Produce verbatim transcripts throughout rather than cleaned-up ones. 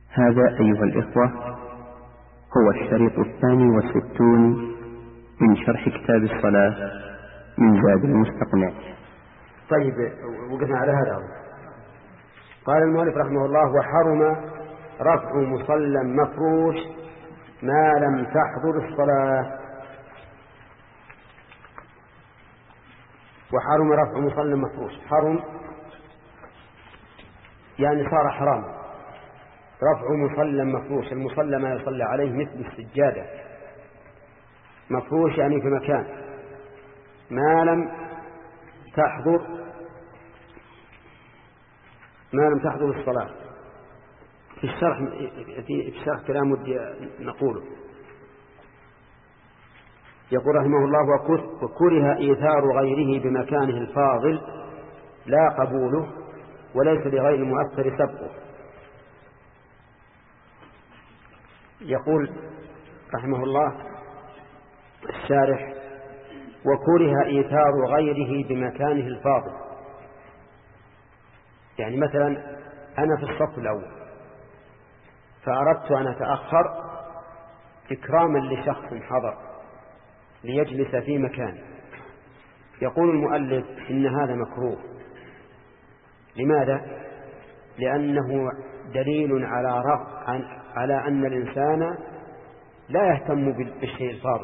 هذا أيها الإخوة هو الشريط الثاني والستون من شرح كتاب الصلاة من زاد المستقنع. طيب وقفنا على هذا. قال المؤلف رحمه الله: وحرم رفع مصلى مفروش ما لم تحضر الصلاة. وحرم رفع مصلى مفروش، حرم يعني صار حرام رفع مصلى مفروش. المصلى ما يصلى عليه مثل السجادة، مفروش يعني في مكان ما لم تحضر ما لم تحضر الصلاة. في الشرح في الشرح كلام ودي نقوله. يقول رحمه الله: وكره إيثار غيره بمكانه الفاضل لا قبوله، وليس لغير المؤثر سبقه. يقول رحمه الله الشارح: وكره إيثار غيره بمكانه الفاضل. يعني مثلا أنا في الصف الأول فأردت أن أتأخر إكراما لشخص حضر ليجلس في مكان. يقول المؤلف إن هذا مكروه. لماذا؟ لأنه دليل على رغ... على أن الإنسان لا يهتم بالشيء الفاضل.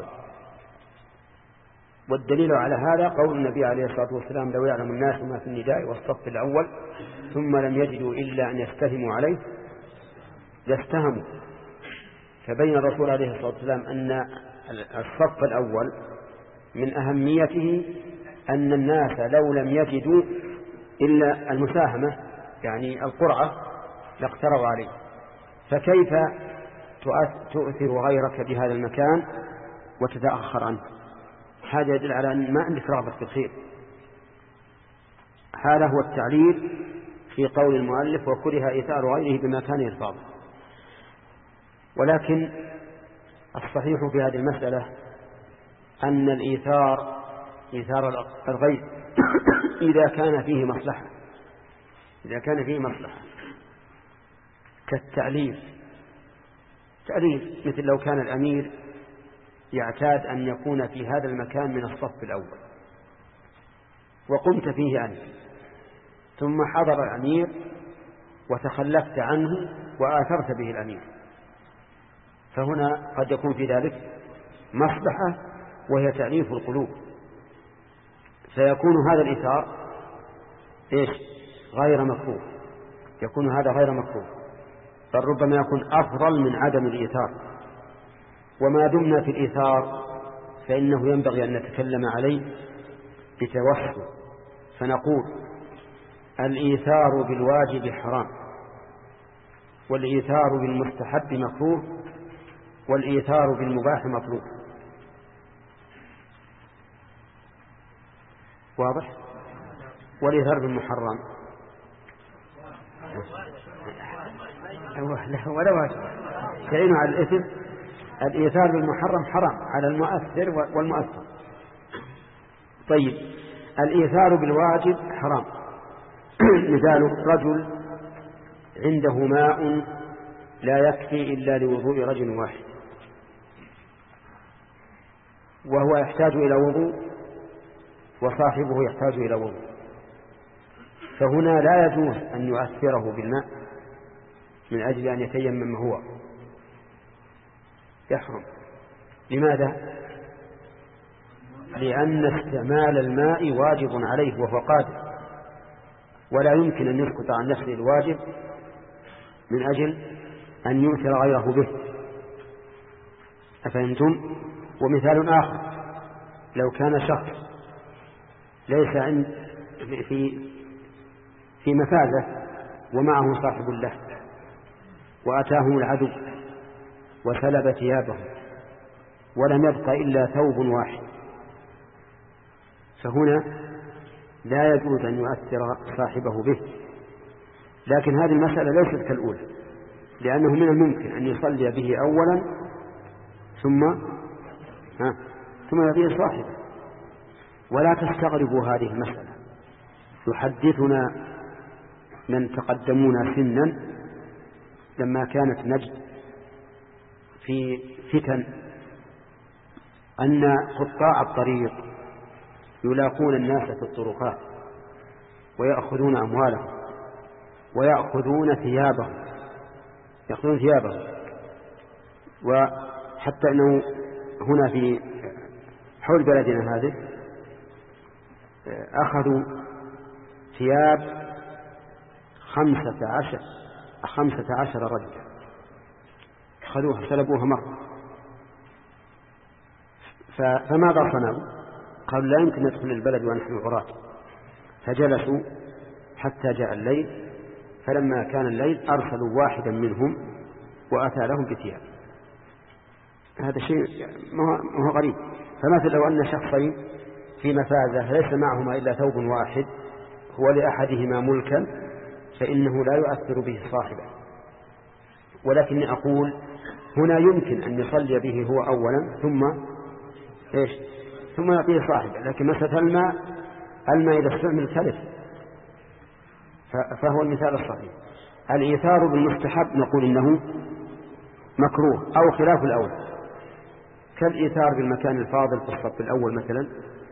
والدليل على هذا قول النبي عليه الصلاة والسلام: لو يعلم الناس ما في النداء والصف الأول ثم لم يجدوا إلا أن يستهموا عليه لاستهموا. فبين الرسول عليه الصلاة والسلام أن الصف الأول من أهميته أن الناس لو لم يجدوا إلا المساهمة يعني القرعة لاقتروا عليه. فكيف تؤثر غيرك بهذا المكان وتتأخر عنه؟ هذا يدل على أن ما عندك رغبة في الخير. هذا هو التعليل في قول المؤلف: وكره إيثار غيره بمكانه الفاضل. ولكن الصحيح في هذه المسألة أن الإيثار إيثار الغير إذا كان فيه مصلحة إذا كان فيه مصلحة كالتعليل. تعليل مثل لو كان الأمير يعتاد أن يكون في هذا المكان من الصف الأول وقمت فيه أنت، ثم حضر الأمير وتخلفت عنه وآثرت به الأمير، فهنا قد يكون في ذلك مصلحة وهي تأليف القلوب، فيكون هذا الإيثار إيش؟ غير مكروه. يكون هذا غير مكروه، بل ربما يكون أفضل من عدم الإيثار. وما دمنا في الإيثار فإنه ينبغي أن نتكلم عليه بتوسع، فنقول: الإيثار بالواجب حرام، والإيثار بالمستحب مكروه، والإيثار بالمباح مطلوب. واضح؟ والإيثار بالمحرم ولا واجب تعين على الإثم. الإيثار بالمحرم حرام على المؤثر والمؤثر. طيب، الإيثار بالواجب حرام. مثال: رجل عنده ماء لا يكفي إلا لوضوء رجل واحد وهو يحتاج إلى وضوء وصاحبه يحتاج إلى وضوء، فهنا لا يجوز أن يؤثره بالماء من أجل أن يتيمم هو، يحرم. لماذا؟ لأن استعمال الماء واجب عليه وهو قادر، ولا يمكن أن يسقط عن نفسه الواجب من أجل أن يؤثر غيره به. أفهمتم؟ ومثال آخر: لو كان شخص ليس عند في في مفازة ومعه صاحب له وأتاهم العدو وسلب ثيابه ولم يبق إلا ثوب واحد، فهنا لا يجوز أن يؤثر صاحبه به. لكن هذه المسألة ليست كالأولى، لأنه من الممكن أن يصلي به أولا ثم ها ثم يبيه صاحبه. ولا تستغربوا هذه المسألة. يحدثنا من تقدمونا سنا لما كانت نجد في فتن أن قطاع الطريق يلاقون الناس في الطرقات ويأخذون أموالهم ويأخذون ثيابهم يأخذون ثيابهم وحتى أنه هنا في حول بلدنا هذه أخذوا ثياب خمسة عشر خمسة عشر رجل أخذوها سلبوها مرة. فماذا صنعوا؟ قالوا لا يمكن ندخل البلد ونحن عراة، فجلسوا حتى جاء الليل، فلما كان الليل أرسلوا واحدا منهم وأتى لهم بثياب. هذا شيء ما هو غريب. فمثل لو أن شخصين في مفازة ليس معهما إلا ثوب واحد هو لأحدهما ملكا فإنه لا يؤثر به صاحبه، ولكن أقول هنا يمكن أن يصلي به هو أولا ثم إيش ثم يعطيه صاحبه، لكن مسألة الماء الماء إذا استعمل تلف، فهو المثال الصحيح. الإيثار بالمستحب نقول إنه مكروه أو خلاف الأول، كالإيثار بالمكان الفاضل في الصف الأول مثلا،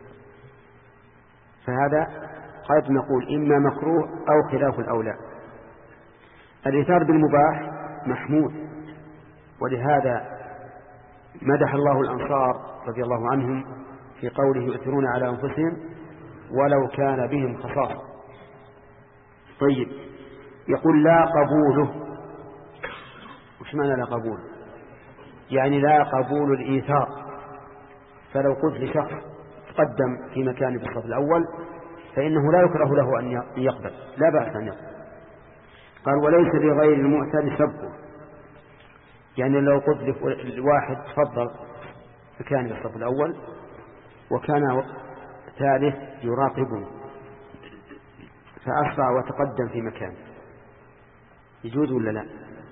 فهذا قد نقول إما مكروه أو خلاف الأولى. الإيثار بالمباح محمود، ولهذا مدح الله الأنصار رضي الله عنهم في قوله يؤثرون على أنفسهم ولو كان بهم خصاصة. طيب، يقول لا قبوله. وش معنى لا قبول؟ يعني لا قبول الإيثار. فلو قلت لشخص تقدم في مكان في الصف الأول فإنه لا يكره له أن يقبل، لا بأس أن يقبل. قال وليس لغير المعتاد سبقه، يعني لو قلت لواحد تفضل مكان في الصف الأول وكان ثالث يراقبه فأسرع وتقدم في مكان، يجوز ولا لا؟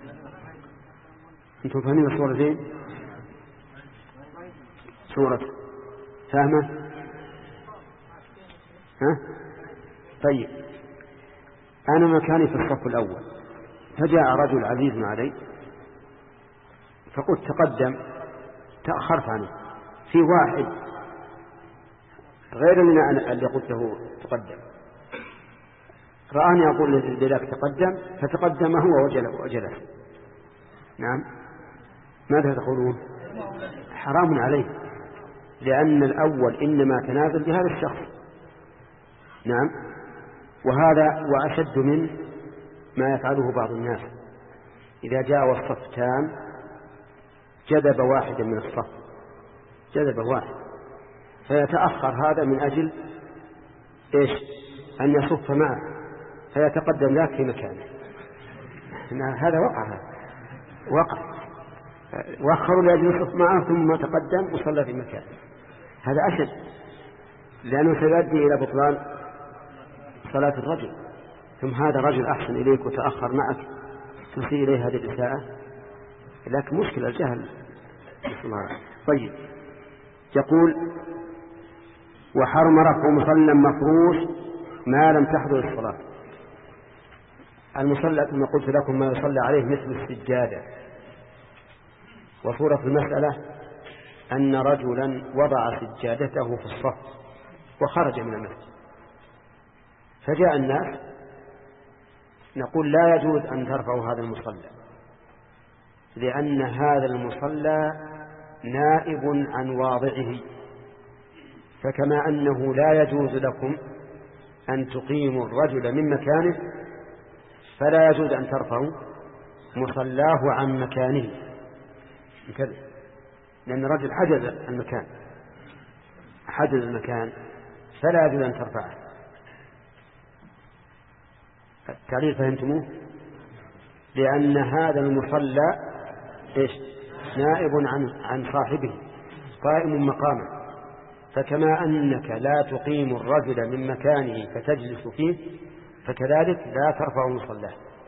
أنتم فاهمين الصورة زين؟ صورة فاهمة؟ ها؟ طيب، أنا مكاني في الصف الأول فجاء رجل عزيز علي فقلت تقدم، تأخرت عنه، في واحد غير من أنا اللي قلت له تقدم رآني أقول لذلك تقدم فتقدم هو وجلس. نعم، ماذا تقولون؟ حرام عليه، لأن الأول إنما تنازل بهذا الشخص. نعم، وهذا وأشد من ما يفعله بعض الناس، إذا جاء والصف تام جذب واحدا من الصف، جذب واحد فيتأخر هذا من أجل إيش؟ أن يصف معه فيتقدم ذاك في مكانه. هذا وقع، هذا وقع، وأخروا لأجل يصف معه ثم تقدم وصلى في مكانه. هذا أشد، لأنه سيؤدي إلى بطلان صلاة الرجل. ثم هذا رجل أحسن إليك وتأخر معك تسيء إليه هذه الإساءة، لكن مشكلة الجهل. طيب، يقول وحرم رفع مصلى مفروش ما لم تحضر الصلاة. المصلى كما قلت لكم ما يصلى عليه مثل السجادة. وصورة المسألة أن رجلا وضع سجادته في الصف وخرج من المسجد، فجاء الناس، نقول لا يجوز أن ترفعوا هذا المصلى، لأن هذا المصلى نائب عن واضعه، فكما أنه لا يجوز لكم أن تقيموا الرجل من مكانه فلا يجوز أن ترفعوا مصلاه عن مكانه، لأن الرجل حجز المكان حجز المكان فلا يجوز أن ترفعه. التعليل فهمتموه؟ لأن هذا المصلى إيش؟ نائب عن عن صاحبه قائم مقامه، فكما أنك لا تقيم الرجل من مكانه فتجلس فيه فكذلك لا ترفع مصلاه.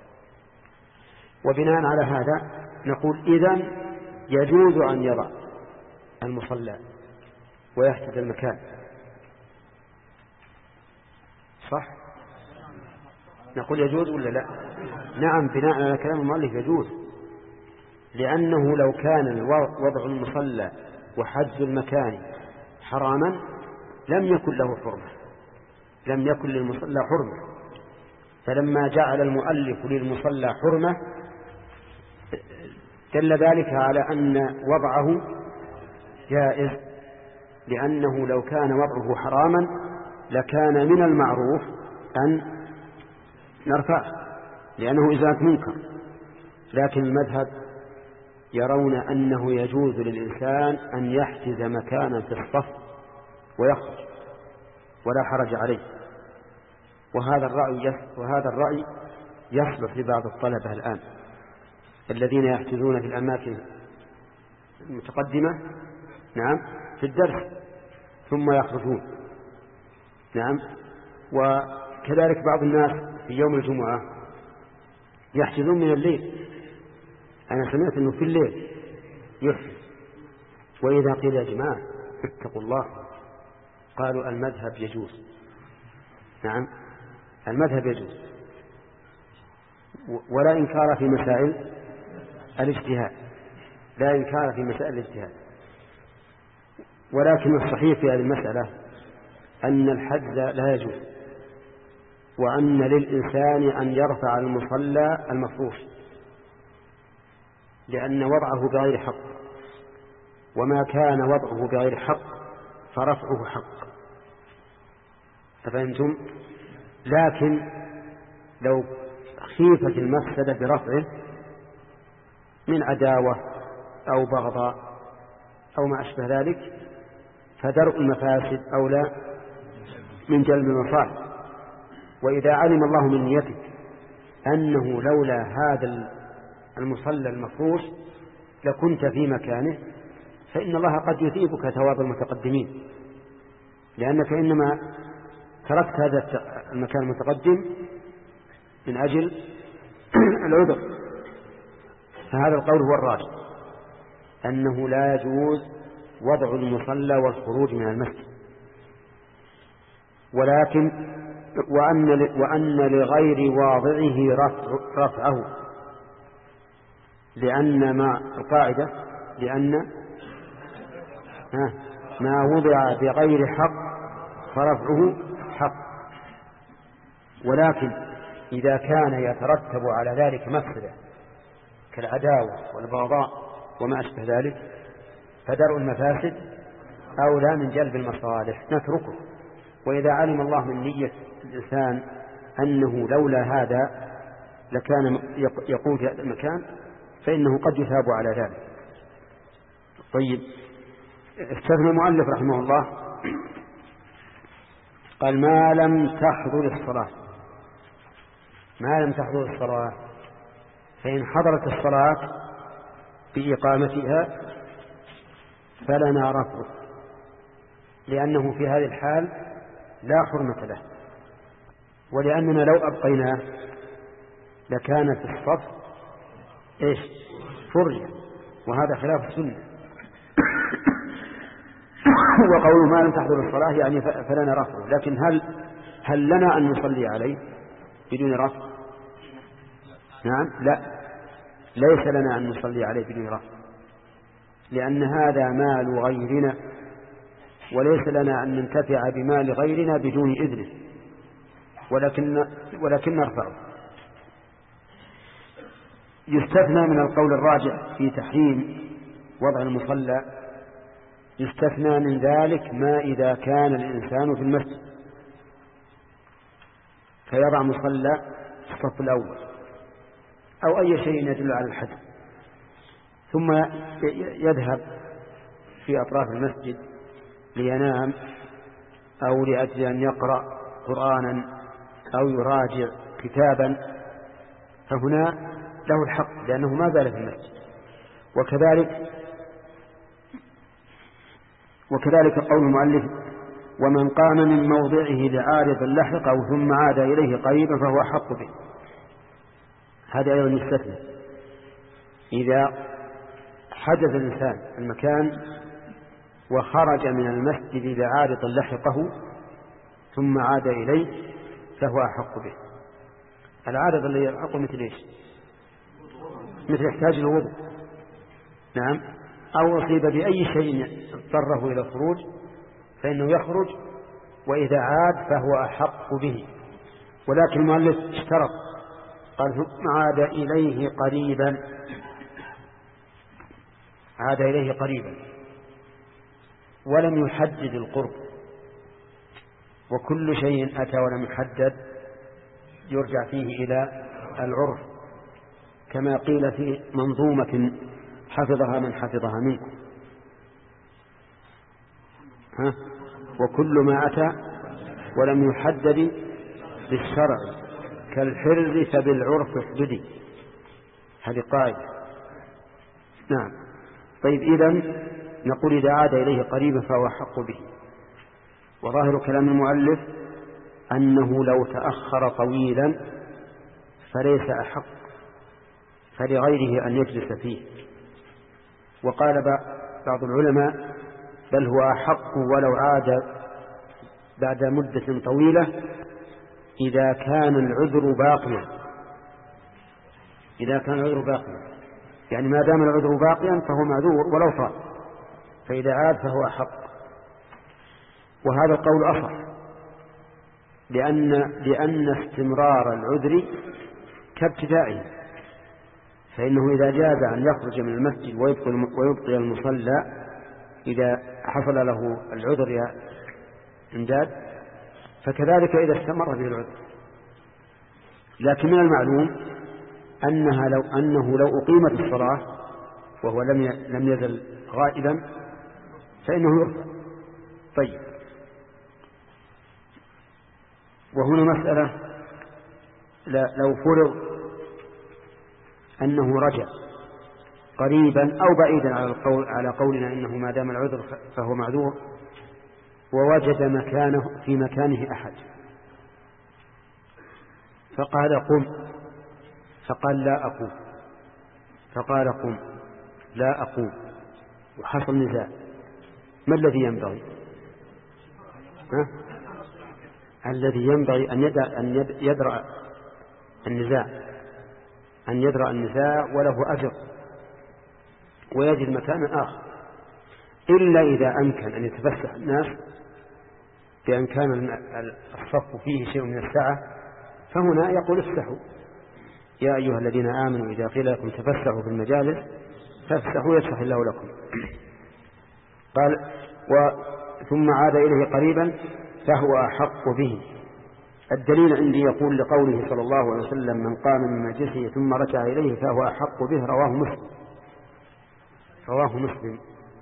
وبناء على هذا نقول إذن يجوز أن يضع المصلى ويحتج المكان، صح؟ نقول يجوز ولا لا؟ نعم، بناء على كلام المؤلف يجوز، لأنه لو كان وضع المصلى وحجز المكان حراما لم يكن له حرمة، لم يكن للمصلى حرمة. فلما جعل المؤلف للمصلى حرمة دل ذلك على أن وضعه جائز، لأنه لو كان وضعه حراما لكان من المعروف أن نرفعه لأنه إزالة منكر. لكن المذهب يرون أنه يجوز للإنسان أن يحجز مكانا في الصف ويخرج ولا حرج عليه، وهذا الرأي وهذا الرأي يصلح لبعض الطلبة الآن الذين يحجزون في الأماكن المتقدمة، نعم، في الدرس ثم يخرجون، نعم. وكذلك بعض الناس في يوم الجمعة يحجزون من الليل، أنا سمعت أنه في الليل يحجز. وإذا قيل يا جماعة اتقوا الله قالوا المذهب يجوز، نعم المذهب يجوز، ولا إنكار في مسائل الاجتهاد، لا إنكار في مسائل الاجتهاد. ولكن الصحيح في هذه المسألة أن الحجز لا يجوز، وأن للإنسان أن يرفع المصلى المفروش، لأن وضعه بغير حق، وما كان وضعه بغير حق فرفعه حق. أفهمتم؟ لكن لو خيفت المفسدة برفعه من عداوة أو بغضاء أو ما أشبه ذلك فدرء المفاسد أولى من جلب المصالح. وإذا علم الله من نيتك أنه لولا هذا المصلى المفروش لكنت في مكانه، فإن الله قد يثيبك ثواب المتقدمين، لأنك إنما تركت هذا المكان المتقدم من أجل العذر. فهذا القول هو الراجح، أنه لا يجوز وضع المصلى والخروج من المسجد، ولكن وأن وأن لغير واضعه رفع رفعه، لأن ما القاعدة لأن ما وضع بغير حق فرفعه حق. ولكن إذا كان يترتب على ذلك مفسدة كالعداوة والبغضاء وما أشبه ذلك فدرء المفاسد أولى من جلب المصالح، نتركه. وإذا علم الله من نية الإنسان أنه لولا هذا لكان يقود هذا المكان فإنه قد يثاب على ذلك. طيب، استثنى المؤلف رحمه الله قال ما لم تحضر الصلاة، ما لم تحضر الصلاة، فإن حضرت الصلاة بإقامتها فلنا رفع، لأنه في هذه الحال لا حرمة له، ولأننا لو أبقيناه لكان في الصف إيش فرجة، وهذا خلاف السنة. وقول ما لم تحضر الصلاة يعني فلنا رفع، لكن هل هل لنا أن نصلي عليه بدون رفع؟ نعم، لا، ليس لنا أن نصلي عليه بدون رفع، لأن هذا مال غيرنا، وليس لنا أن ننتفع بمال غيرنا بدون إذنه، ولكن ولكن نرفعه. يستثنى من القول الراجع في تحريم وضع المصلى، يستثنى من ذلك ما إذا كان الإنسان في المسجد فيضع مصلى في الصف الأول أو أي شيء يدل على الحدث، ثم يذهب في أطراف المسجد لينام أو لأجل أن يقرأ قرآنا أو يراجع كتابا، فهنا له الحق لأنه ما زال في المسجد. وكذلك وكذلك قول المؤلف ومن قام من موضعه لعارض لحقه ثم عاد إليه قريبا فهو أحق به، هذا أيضا يستثنى. إذا حجز الإنسان المكان وخرج من المسجد لعارض لحقه ثم عاد إليه فهو أحق به. العارض اللي يلحقه مثل إيش؟ مثل يحتاج الوضوء، نعم، أو أصيب بأي شيء اضطره إلى الخروج فإنه يخرج، وإذا عاد فهو أحق به. ولكن المؤلف اشترط، قال ثم عاد إليه قريبا، عاد إليه قريبا، ولم يحدد القرب، وكل شيء أتى ولم يحدد يرجع فيه إلى العرف، كما قيل في منظومة حفظها من حفظها منكم، ها؟ وكل ما أتى ولم يحدد بالشرع كالحرز فبالعرف احددي، هذه قاعدة. نعم. طيب، إذن نقول إذا عاد إليه قريبا فهو أحق به. وظاهر كلام المؤلف أنه لو تأخر طويلا فليس أحق، فلغيره أن يجلس فيه. وقال بعض العلماء بل هو أحق ولو عاد بعد مدة طويلة إذا كان العذر باقيا، إذا كان العذر باقيا، يعني ما دام العذر باقيا فهو معذور ولو طال، فإذا عاد فهو أحق. وهذا القول أصح، لأن, لأن استمرار العذر كابتدائه، فإنه إذا جاز أن يخرج من المسجد ويبقي المصلى إذا حصل له العذر يا إمداد، فكذلك إذا استمر به العذر. لكن من المعلوم أنها لو أنه لو أقيمت الصلاة وهو لم لم يزل غائبا فإنه يرفع. طيب، وهنا مسألة، لو فرض أنه رجع قريبا أو بعيدا على القول على قولنا إنه ما دام العذر فهو معذور، ووجد مكانه في مكانه أحد فقال قم، فقال لا أقوم، فقال قم لا أقوم، وحصل نزاع، ما الذي ينبغي؟ ها؟ الذي ينبغي أن يدرأ, أن يدرأ النزاع أن يدرأ النزاع وله أجر ويجد مكانا آخر، إلا إذا أمكن أن يتفسح الناس بأن كان الصف فيه شيء من السعة، فهنا يقول افسحوا يا أيها الذين آمنوا إذا قيل لكم تفسحوا في المجالس فافسحوا يفسح الله لكم. قال ثم عاد إليه قريبا فهو أحق به. الدليل عندي يقول لقوله صلى الله عليه وسلم من قام من مجلسه ثم رجع إليه فهو أحق به، رواه مسلم، رواه مسلم.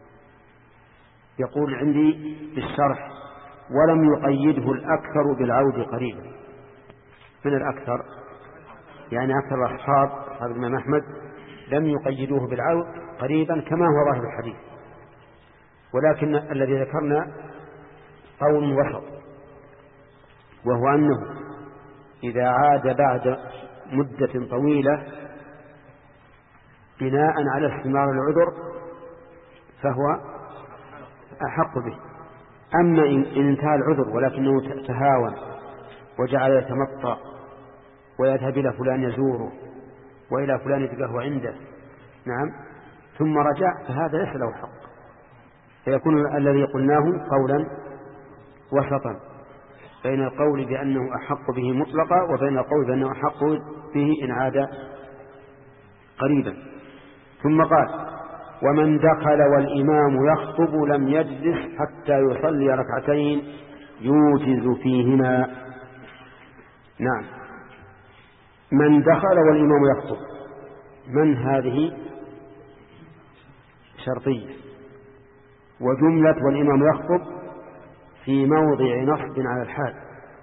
يقول عندي بالشرح ولم يقيده الأكثر بالعود قريبا. من الأكثر؟ يعني أكثر الأصحاب أصحاب الإمام أحمد لم يقيدوه بالعود قريبا كما هو ظاهر الحديث، ولكن الذي ذكرنا قول وسط، وهو أنه إذا عاد بعد مدة طويلة بناء على استمرار العذر فهو أحق به. أما إن انتهى العذر ولكنه تهاون وجعل يتمطى ويذهب إلى فلان يزوره وإلى فلان يتقهوى عنده، نعم، ثم رجع، فهذا ليس له حق، فيكون الذي قلناه قولا وسطا بين القول بأنه أحق به مطلقا وبين القول بأنه أحق به إن عاد قريبا. ثم قال ومن دخل والإمام يخطب لم يجلس حتى يصلي ركعتين يوجز فيهما. نعم، من دخل والإمام يخطب، من هذه شرطية، وجملة والإمام يخطب في موضع نصب على الحال،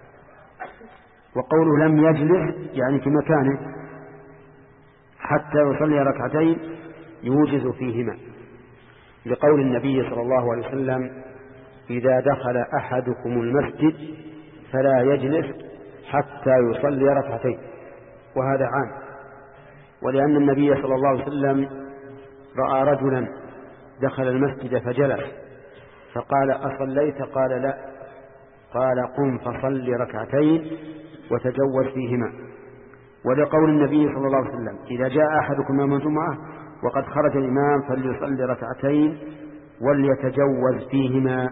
وقوله لم يجلس يعني في مكانه حتى يصلي ركعتين يوجز فيهما، لقول النبي صلى الله عليه وسلم إذا دخل أحدكم المسجد فلا يجلس حتى يصلي ركعتين، وهذا عام. ولأن النبي صلى الله عليه وسلم رأى رجلا دخل المسجد فجلس فقال أصليت؟ قال لا، قال قم فصل ركعتين وتجوز فيهما. ولقول النبي صلى الله عليه وسلم إذا جاء أحدكم يوم الجمعة وقد خرج الإمام فليصلي ركعتين وليتجوز فيهما.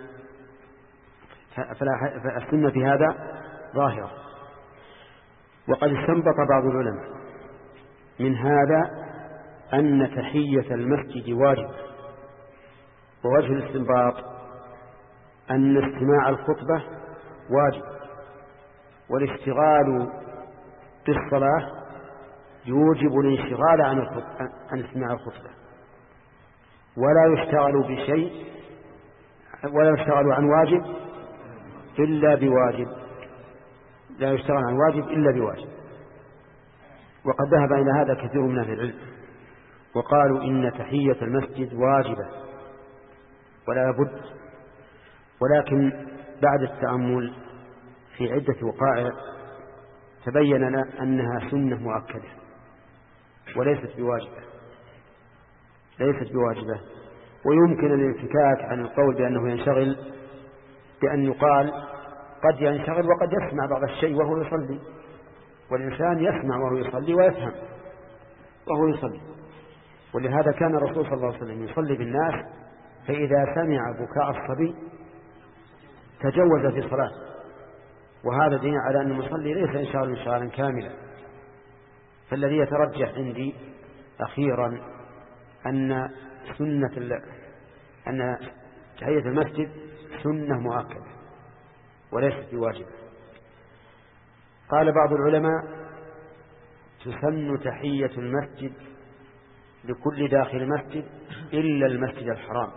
فالسنة في هذا ظاهرة. وقد استنبط بعض العلماء من هذا أن تحية المسجد واجب، ووجه الاستنباط أن استماع الخطبة واجب، والاشتغال بالصلاة يوجب الانشغال عن الخطبة عن استماع الخطبة، ولا يشتغل بشيء ولا يشتغل عن واجب إلا بواجب لا يشتغل عن واجب إلا بواجب. وقد ذهب إلى هذا كثير من أهل العلم وقالوا إن تحية المسجد واجبة ولا بد، ولكن بعد التأمل في عدة وقائع تبين لنا أنها سنة مؤكدة وليست بواجبة ليست بواجبة ويمكن الانفكاك عن القول بأنه ينشغل بأن يقال قد ينشغل وقد يسمع بعض الشيء وهو يصلي، والإنسان يسمع وهو يصلي ويفهم وهو يصلي. ولهذا كان الرسول صلى الله عليه وسلم يصلي بالناس فإذا سمع بكاء الصبي تجوز في صلاة، وهذا دليل على أن المصلي ليس انشغال انشغالا كاملا. فالذي يترجح عندي أخيرا أن سنة أن تحية المسجد سنة مؤكدة وليست بواجبة. قال بعض العلماء تسن تحية المسجد لكل داخل المسجد إلا المسجد الحرام،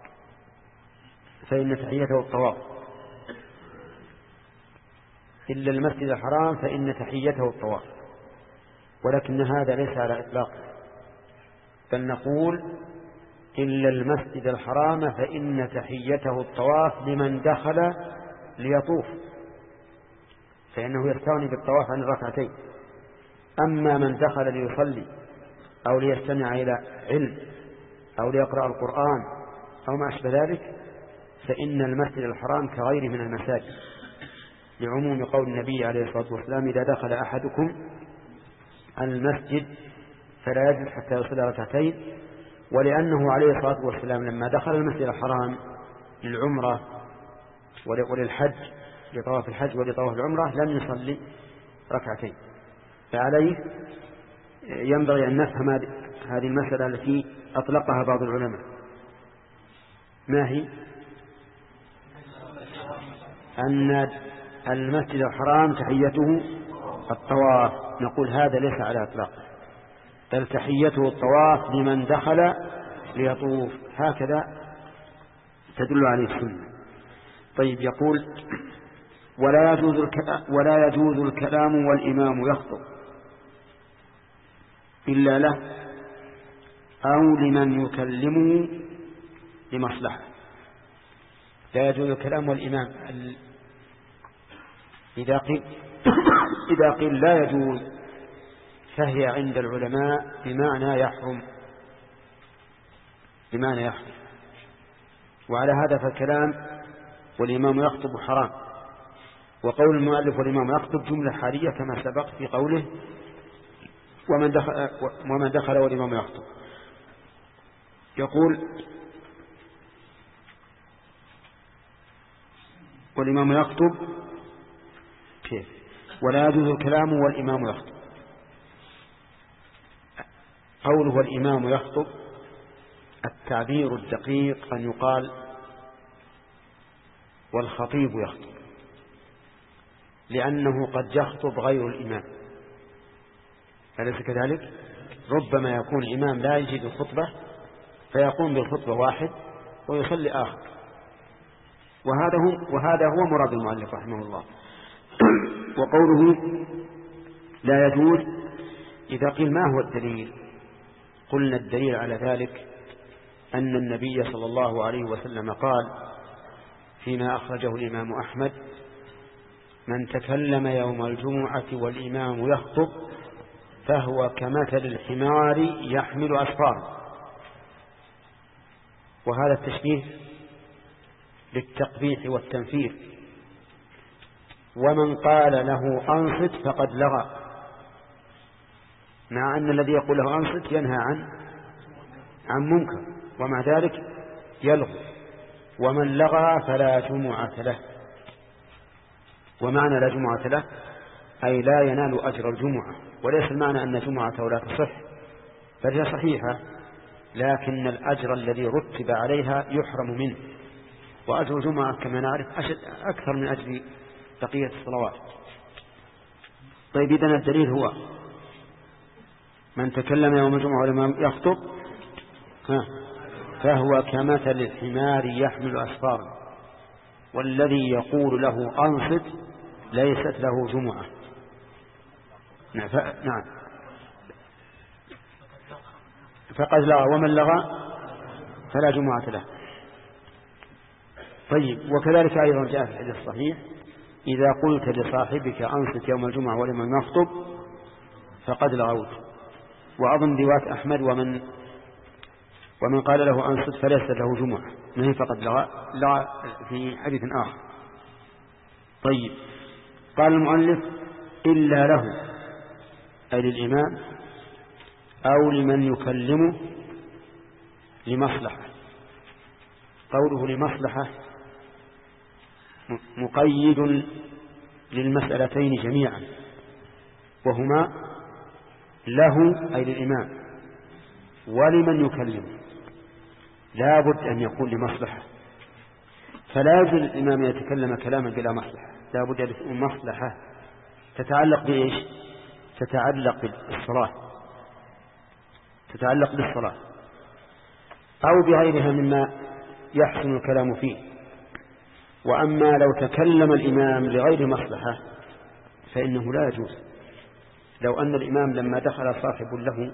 فإن تحيته الطواف إلا المسجد الحرام فإن تحيته الطواف، ولكن هذا ليس على إطلاقه، بل نقول إلا المسجد الحرام فإن تحيته الطواف لمن دخل ليطوف، فإنه يستغني بالطواف عن الركعتين. أما من دخل ليصلي أو ليستمع إلى علم أو ليقرأ القرآن أو ما أشبه ذلك فإن المسجد الحرام كغيره من المساجد، لعموم قول النبي عليه الصلاة والسلام إذا دخل أحدكم المسجد فلا يجلس حتى يصلي ركعتين، ولأنه عليه الصلاة والسلام لما دخل المسجد الحرام للعمرة وللحج لطواف الحج ولطواف العمرة لم يصلي ركعتين. فعليه ينبغي أن نفهم هذه المسألة التي أطلقها بعض العلماء. ما هي؟ أن المسجد الحرام تحيته الطواف، نقول هذا ليس على إطلاقه، بل تحيته الطواف لمن دخل ليطوف، هكذا تدل عليه السنة. طيب، يقول ولا يجوز الكلام, ولا يجوز الكلام والإمام يخطب إلا له أو لمن يكلمه لمصلحة. لا يجوز الكلام والإمام إذا قيل إذا قيل لا يجوز فهي عند العلماء بمعنى يحرم بمعنى يحرم وعلى هذا فالكلام والإمام يخطب حرام. وقول المؤلف والإمام يخطب جملة حالية كما سبق في قوله ومن دخل, ومن دخل والإمام يخطب. يقول والإمام يخطب كيف؟ ولا يجوز الكلام والإمام يخطب. قوله والإمام يخطب التعبير الدقيق أن يقال والخطيب يخطب، لأنه قد يخطب غير الإمام، أليس كذلك؟ ربما يكون الإمام لا يجيد الخطبة فيقوم بالخطبة واحد ويصلي آخر، وهذا هو, وهذا هو مراد المؤلف رحمه الله. وقوله لا يجوز إذا قيل ما هو الدليل؟ قلنا الدليل على ذلك أن النبي صلى الله عليه وسلم قال فيما أخرجه الإمام أحمد من تكلم يوم الجمعة والإمام يخطب فهو كمثل الحمار يحمل أسفارا. وهذا التشبيه للتقبيح والتنفير، ومن قال له أنصت فقد لغى مع أن الذي يقول له أنصت ينهى عن عن منكر، ومع ذلك يلغو. ومن لغى فلا جمعة له. ومعنى لا جمعة له أي لا ينال أجر الجمعة، وليس المعنى أن جمعته لا تصح، بل هي صحيحة، لكن الأجر الذي رتب عليها يحرم منه. وأجر الجمعة كما نعرف أكثر من أجر بقية الصلوات. طيب إذن الدليل هو من تكلم يوم الجمعة ولم يخطب فهو كمثل الحمار يحمل أسفارا، والذي يقول له أنصت ليست له جمعة. نعم، فقد لغى، ومن لغى فلا جمعة له. طيب، وكذلك أيضا جاء في الحديث الصحيح: إذا قلت لصاحبك أنصت يوم الجمعة ولم يخطب فقد لغوت. وأظن رواية أحمد ومن ومن قال له أنصت فليس له جمعة، نهي فقد لغى لغى في حديث آخر. طيب، قال المؤلف: إلا له، أي للإمام أو لمن يكلمه لمصلحة. قوله لمصلحة مقيد للمسألتين جميعا، وهما له أي للإمام ولمن يكلمه، لا بد أن يكون لمصلحة. فلا يجوز للإمام أن يتكلم كلاما بلا مصلحة، لا بد أن تكون مصلحة تتعلق بإيش؟ تتعلق بالصلاة، تتعلق بالصلاة أو بغيرها مما يحسن الكلام فيه. وأما لو تكلم الإمام لغير مصلحة فإنه لا يجوز. لو أن الإمام لما دخل صاحب له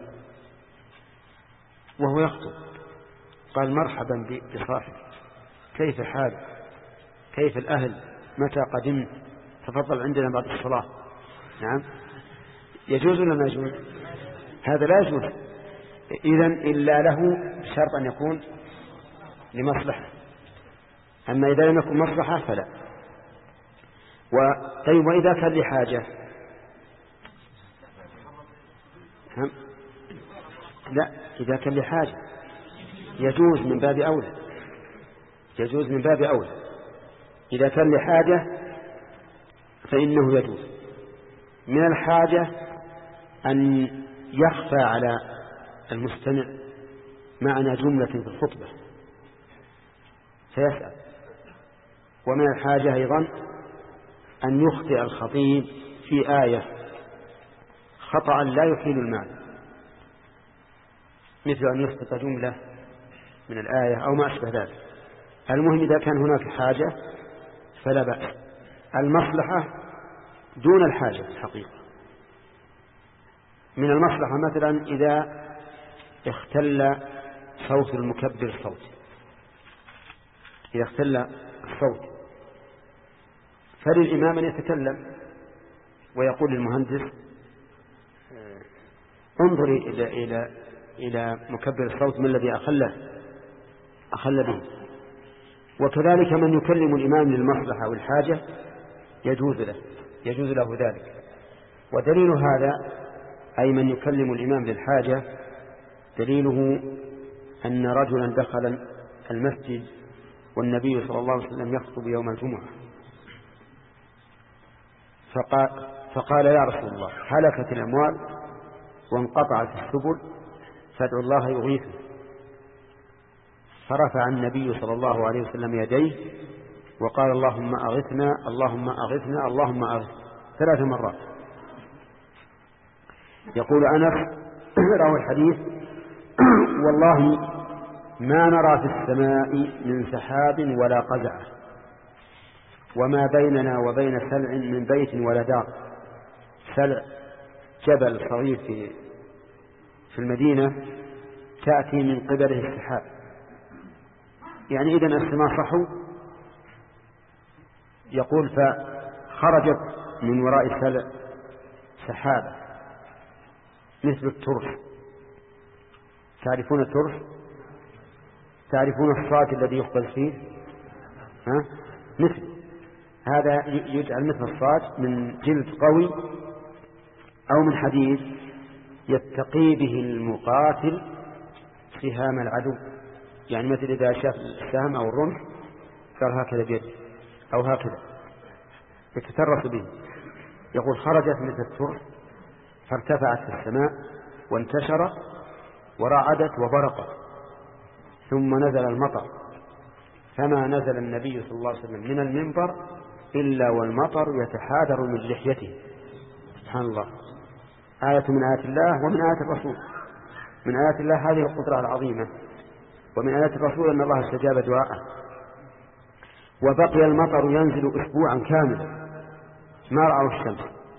وهو يخطب قال: مرحبا بصاحب، كيف حالك، كيف الأهل، متى قدمت، تفضل عندنا بعد الصلاة. نعم، يجوز ولا ما يجوز؟ هذا لا يجوز. إذن إلا له شرط أن يكون لمصلحة، أما إذا لم يكن مصلحة فلا. طيب، وإذا كان لحاجة؟ لا، إذا كان لحاجة يجوز من باب أولى، يجوز من باب أولى. إذا كان لحاجة فإنه يجوز. من الحاجة أن يخفى على المستمع معنى جملة في الخطبة فيسأل. ومن الحاجة أيضا أن يخطئ الخطيب في آية خطأ لا يحيل المعنى، مثل أن يسقط جملة من الآية أو ما أشبه ذلك. المهم إذا كان هناك حاجة فلا بأس. المصلحة دون الحاجة الحقيقة. من المصلحة مثلا إذا اختل صوت المكبر الصوت، إذا اختل الصوت فللإمام أن يتكلم ويقول للمهندس: انظري إلى إلى إلى مكبر الصوت ما الذي أخله أخل به. وكذلك من يكلم الإمام للمصلحة والحاجة يجوز له يجوز له ذلك. ودليل هذا أي من يكلم الإمام للحاجة دليله أن رجلا دخل المسجد والنبي صلى الله عليه وسلم يخطب يوم الجمعة، فقال, فقال: يا رسول الله، هلكت الأموال وانقطعت السبل فادعوا الله يغيثه. فرفع النبي صلى الله عليه وسلم يديه وقال: اللهم أغثنا، اللهم أغثنا، اللهم أغثنا، ثلاث مرات. يقول أنس روى الحديث: والله ما نرى في السماء من سحاب ولا قزعة، وما بيننا وبين سلع من بيت ولا دار. سلع جبل صغير في في المدينة تأتي من قبله السحاب، يعني إذن السماء صحو. يقول: فخرجت من وراء السلع سحابة مثل الترس. تعرفون الترس؟ تعرفون الصاج الذي يخبز فيه؟ ها؟ مثل هذا يجعل مثل الصاج من جلد قوي أو من حديد يتقي به المقاتل سهام العدو. يعني مثل إذا شاف السهم أو الرمح صار هكذا بيده أو هكذا يتترس به. يقول خرجت مثل الترس فارتفعت في السماء وانتشرت ورعدت وبرقت ثم نزل المطر، فما نزل النبي صلى الله عليه وسلم من المنبر إلا والمطر يتحادر من لحيته. سبحان الله، آية من آيات الله ومن آيات الرسول. من آيات الله هذه القدرة العظيمة، ومن آيات الرسول أن الله استجاب دعاءه. وبقي المطر ينزل أسبوعا كاملا ما رأوا الشمس.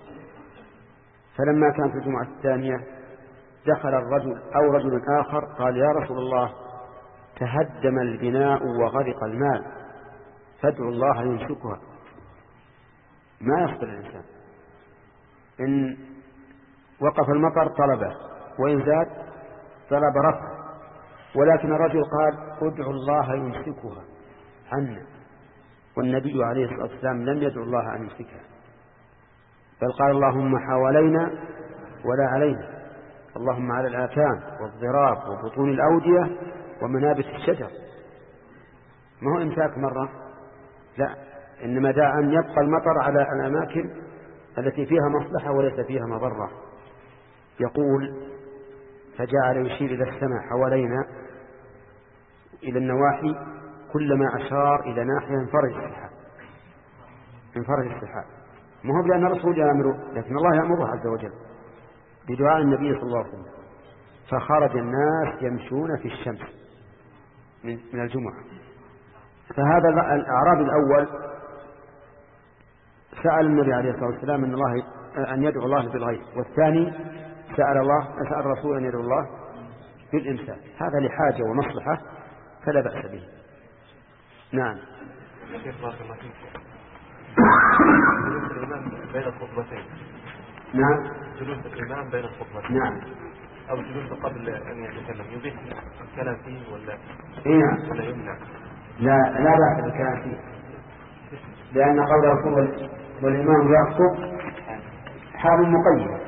فلما كانت الجمعة الثانية دخل الرجل أو رجل آخر قال يا رسول الله تهدم البناء وغرق المال فادعوا الله يمسكها. ما يصبر الإنسان، إن وقف المطر طلبه وإن زاد طلب رفع، ولكن الرجل قال ادعوا الله يمسكها عنا، والنبي عليه الصلاة والسلام لم يدعو الله أن يمسكها، بل قال اللهم حوالينا ولا علينا، اللهم على الآكام والضراب وبطون الأودية ومنابت الشجر. ما هو إمساك مرة، لا، إنما دعا أن يبقى المطر على الأماكن التي فيها مصلحة وليس فيها مضرة. يقول فجعل يشير إلى السماء حوالينا إلى النواحي، كلما أشار إلى ناحية انفرج السحاب انفرج السحاب. ما هو بأن الرسول يأمره، لكن الله يأمره عز وجل بدعاء النبي صلى الله عليه وسلم. فخرج الناس يمشون في الشمس من الجمعة. فهذا الأعرابي الأول سأل النبي عليه الصلاة والسلام أن الله أن يدعو الله بالغيث، والثاني سأل الله سأل الرسول أن يدعو الله بالإمساك. هذا لحاجة ومصلحة فلا بأس به. نعم. بين الخطبتين. نعم. جلوس الإمام بين الخطبتين. نعم. أو جلوس قبل أن يتكلم يبيح الكلام فيه ولا إيه؟ ولا يمنع؟ لا لا بأس بالكلام فيه، لأن قول الرسول والإمام يخطب حال مقيد.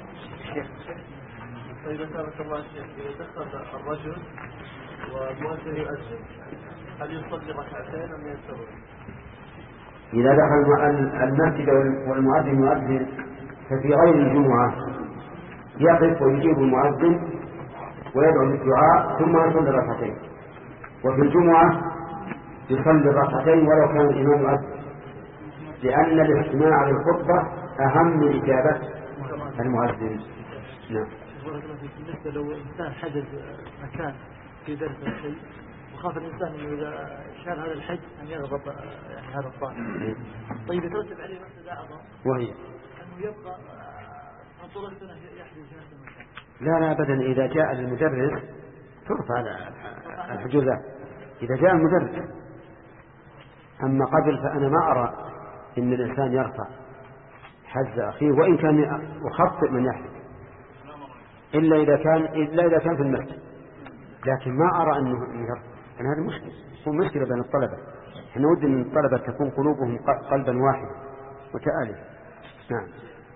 طيب بارك الله فيك، إذا دخل الرجل والمؤذن يؤذن هل يصلي ركعتين أم ينتظر؟ إذا دخل المسجد والمؤذن يؤذن ففي غير الجمعة يقف ويجيب المؤذن ويدعو بالدعاء ثم يصلي ركعتين، وفي الجمعة يصلي ركعتين ولو كان الإمام يؤذن، لأن الاستماع للخطبة أهم من إجابة المؤذن. نعم. بالنسبة لو إنسان حجز مكان في درس أو شيء وخاف الإنسان إنه إذا شال هذا الحج أن يغضب يعني هذا الطالب، طيب يترتب عليه مفسدة أعظم وهي أنه يبقى عن طول السنة يحجز في نفس المكان. لا لا أبدا، إذا جاء للمدرس ترفع الحجوزات إذا جاء المدرس. أما قبل فأنا ما أرى إن الإنسان يرفع حز أخيه وإن كان يخطئ من يحجز، إلا إذا كان إلا إذا كان في المسجد، لكن ما أرى أنه يرفع، لأن هذه مشكلة، تكون مشكلة بين الطلبة. احنا ودنا أن الطلبة تكون قلوبهم قلبا واحدا وتآلف. نعم.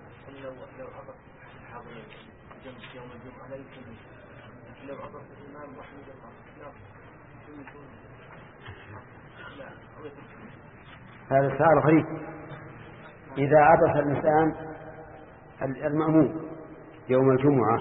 هذا سؤال غريب. إذا عطس الإنسان المأموم يوم الجمعة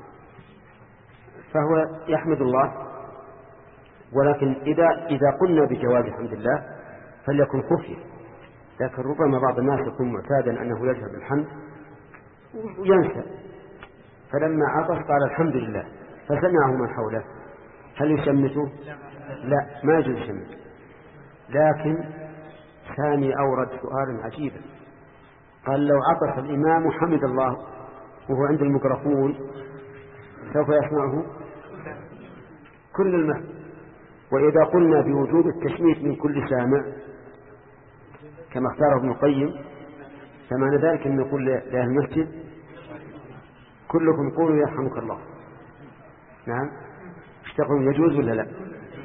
فهو يحمد الله، ولكن إذا إذا قلنا بجواز الحمد لله فليكن خفية، لكن ربما بعض الناس يكون معتادا أنه يجهر بالحمد وينسى، فلما عطس قال الحمد لله فسمعه من حوله، هل يشمته؟ لا، ما يجوز يشمته. لكن ثاني أورد سؤالا عجيبا، قال لو عطس الإمام حمد الله وهو عند الميكروفون سوف يسمعه كل المسجد، وإذا قلنا بوجوب التشميت من كل سامع كما اختاره ابن القيم فمعنى ذلك أن نقول لأهل المسجد كلكم قولوا يرحمك الله. نعم. اشتغلوا يجوز ولا لا؟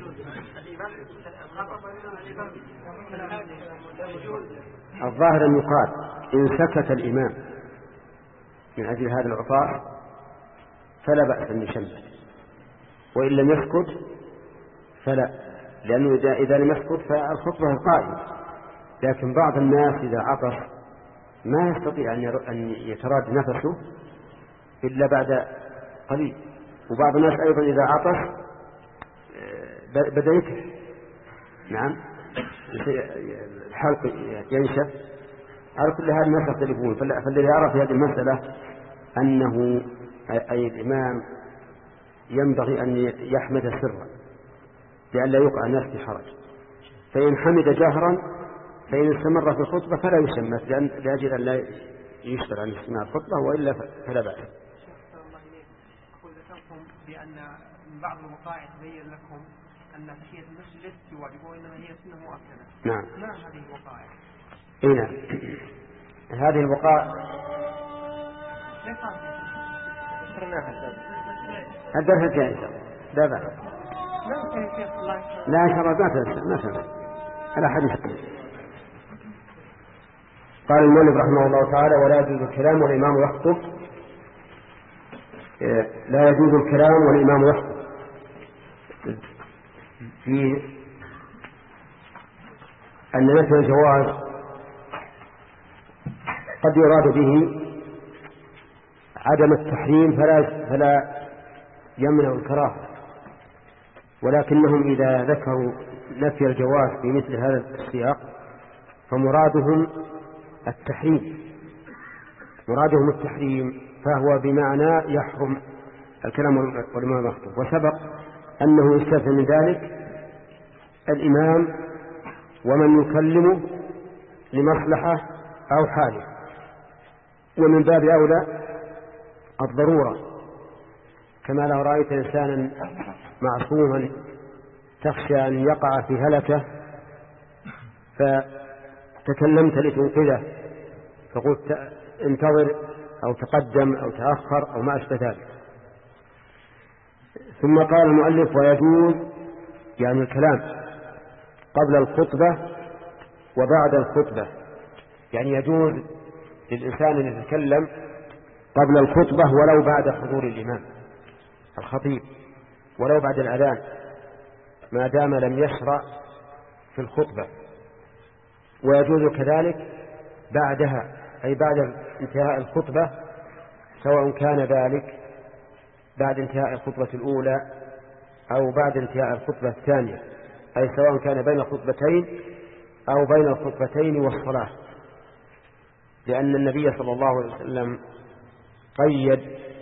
الظاهر أن يقال إن سكت الإمام من أجل هذا العطاء فلا بأس أن يشمت، وإن لم يسكت فلا، لأنه إذا, إذا لم يسكت فالخطبة قائمة. لكن بعض الناس إذا عطس ما يستطيع أن يتراد نفسه إلا بعد قليل، وبعض الناس أيضا إذا عطس بدأ يكح، نعم الحلق ينشف. على كل هذا الناس يختلفون، فالذي يرى في هذه المسألة أنه أي الإمام ينبغي أن يحمد سرا لئلا يقع الناس في حرج، فإن حمد جهرا فإن استمر في الخطبة فلا يشمت لأجل أن لا يشتر عن استماع الخطبة، وإلا فلا بأس. أقول ذكرتم بأن من بعض الوقائع تبين لكم أن تحية المسجد ليست بواجب وإنما هي سنة مؤكدة. نعم. ما هذه الوقائع؟ إيه نعم. هذه الوقائع الدرس الجاي لا بأس. لا إن شاء الله ما تنسى ما تنسى على حديث. قال المؤلف رحمه الله تعالى: ولا يجوز الكلام والإمام يخطب. لا يجوز الكلام والإمام يخطب. في أن نفي الجواز قد يراد به عدم التحريم فلا, فلا يمنع الكراهة، ولكنهم إذا ذكروا نفي الجواز في مثل هذا السياق فمرادهم التحريم، مرادهم التحريم فهو بمعنى يحرم الكلام والإمام يخطب. وسبق أنه يستثنى من ذلك الإمام ومن يكلمه لمصلحة أو حاجة، ومن باب أولى الضرورة، كما لو رأيت إنسانا معصوما تخشى أن يقع في هلكة فتكلمت لتنقذه فقلت انتظر أو تقدم أو تأخر أو ما أشبه ذلك. ثم قال المؤلف: ويجوز يعني الكلام قبل الخطبة وبعد الخطبة، يعني يجوز للإنسان أن يتكلم قبل الخطبة ولو بعد حضور الإمام الخطيب، ولو بعد الأذان ما دام لم يشرع في الخطبة، ويجوز كذلك بعدها أي بعد انتهاء الخطبة، سواء كان ذلك بعد انتهاء الخطبة الأولى أو بعد انتهاء الخطبة الثانية، أي سواء كان بين الخطبتين أو بين الخطبتين والصلاة، لأن النبي صلى الله عليه وسلم قيد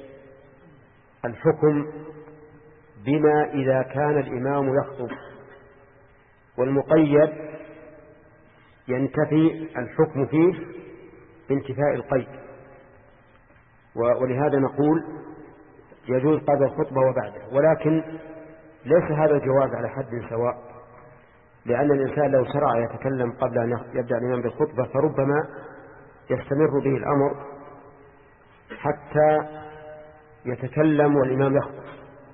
الحكم بما إذا كان الإمام يخطب، والمقيد ينتفي الحكم فيه بانتفاء القيد. ولهذا نقول يجوز قبل الخطبة وبعده، ولكن ليس هذا الجواز على حد سواء، لأن الإنسان لو شرع يتكلم قبل أن يبدأ الإمام بالخطبة فربما يستمر به الأمر حتى يتكلم والإمام يخطب.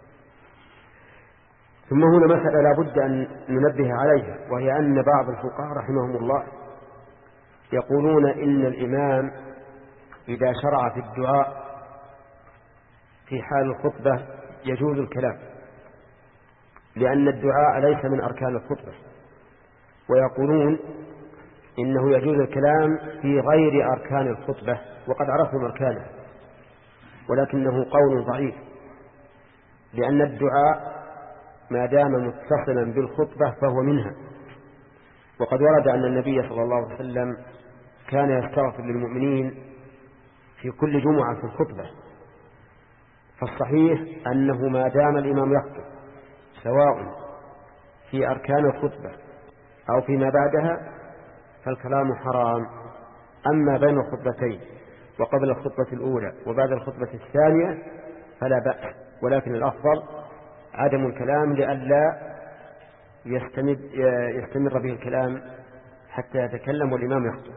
ثم هنا مسألة لا بد أن ننبه عليها، وهي أن بعض الفقهاء رحمهم الله يقولون إن الإمام إذا شرع في الدعاء في حال الخطبة يجوز الكلام، لأن الدعاء ليس من أركان الخطبة، ويقولون إنه يجوز الكلام في غير أركان الخطبة، وقد عرفنا أركانه، ولكنه قول ضعيف، لأن الدعاء ما دام متصلا بالخطبة فهو منها. وقد ورد أن النبي صلى الله عليه وسلم كان يستغفر للمؤمنين في كل جمعة في الخطبة، فالصحيح أنه ما دام الإمام يخطب سواء في أركان الخطبة أو فيما بعدها فالكلام حرام. أما بين الخطبتين وقبل الخطبة الأولى وبعد الخطبة الثانية فلا بأس، ولكن الأفضل عدم الكلام لئلا يستمر, يستمر به الكلام حتى يتكلم والإمام يخطب.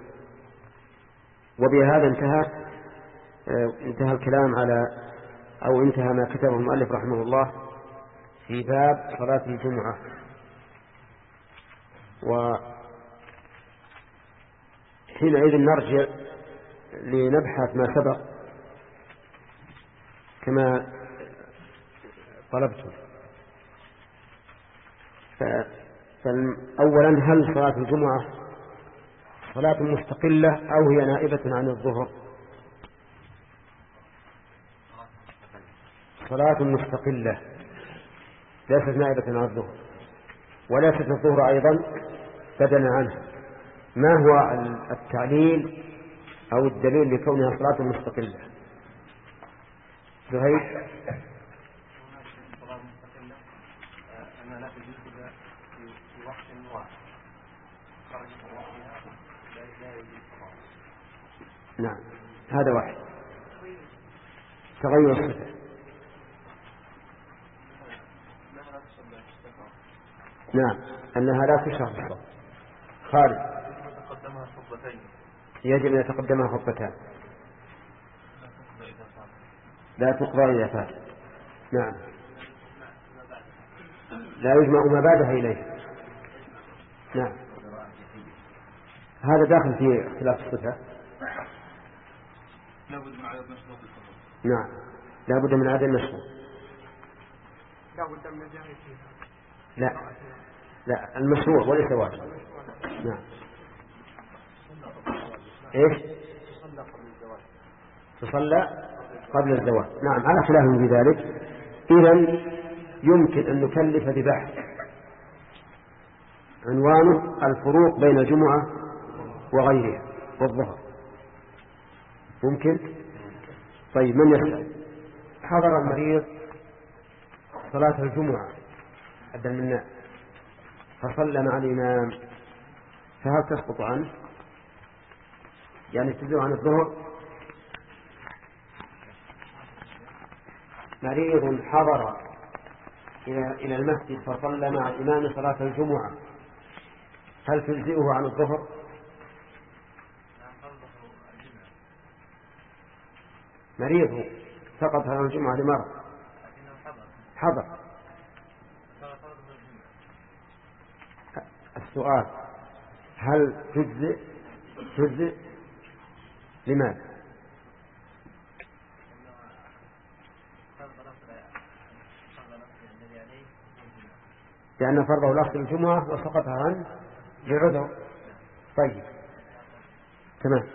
وبهذا انتهى انتهى الكلام على أو انتهى ما كتبه المؤلف رحمه الله في باب صلاة الجمعة. وحينئذ نرجع لنبحث ما سبق كما طلبته. فأولا هل صلاة الجمعة صلاة مستقلة أو هي نائبة عن الظهر؟ صلاة مستقلة ليست نائبة عن الظهر، وليست الظهر أيضا بدلا عنه. ما هو التعليل أو الدليل لكونها صلاة مستقلة؟ زهير. نعم هذا واحد. تغير الصفة. نعم أنها لا تشرح في الصف. خالد. يجب أن يتقدمها خطبتان لا تقضى إذا فات. نعم لا يجمع ما بعدها إليه. نعم هذا داخل في اختلاف الصفة. نعم لا بد من عدم مشروط. لا لا المشروع وليس واجب. نعم ايش تصلى قبل الزواج. نعم على خلاف في ذلك. إذن يمكن أن نكلف ببحث عنوانه الفروق بين الجمعة وغيرها والظهر. ممكن. طيب من يسأل؟ حضر المريض صلاة الجمعة عبد المناء فصلى مع الإمام، فهل تسقط عنه؟ يعني تجزئ عن الظهر؟ مريض حضر إلى إلى المسجد فصلى مع الإمام صلاة الجمعة، هل تجزئه عن الظهر؟ مريض سقط عن الجمعة لمرض حضر. السؤال هل تجزئ؟ تجزئ لماذا؟ لأن فرضه الأصل الجمعة وسقط عنه لعذر. طيب تمام.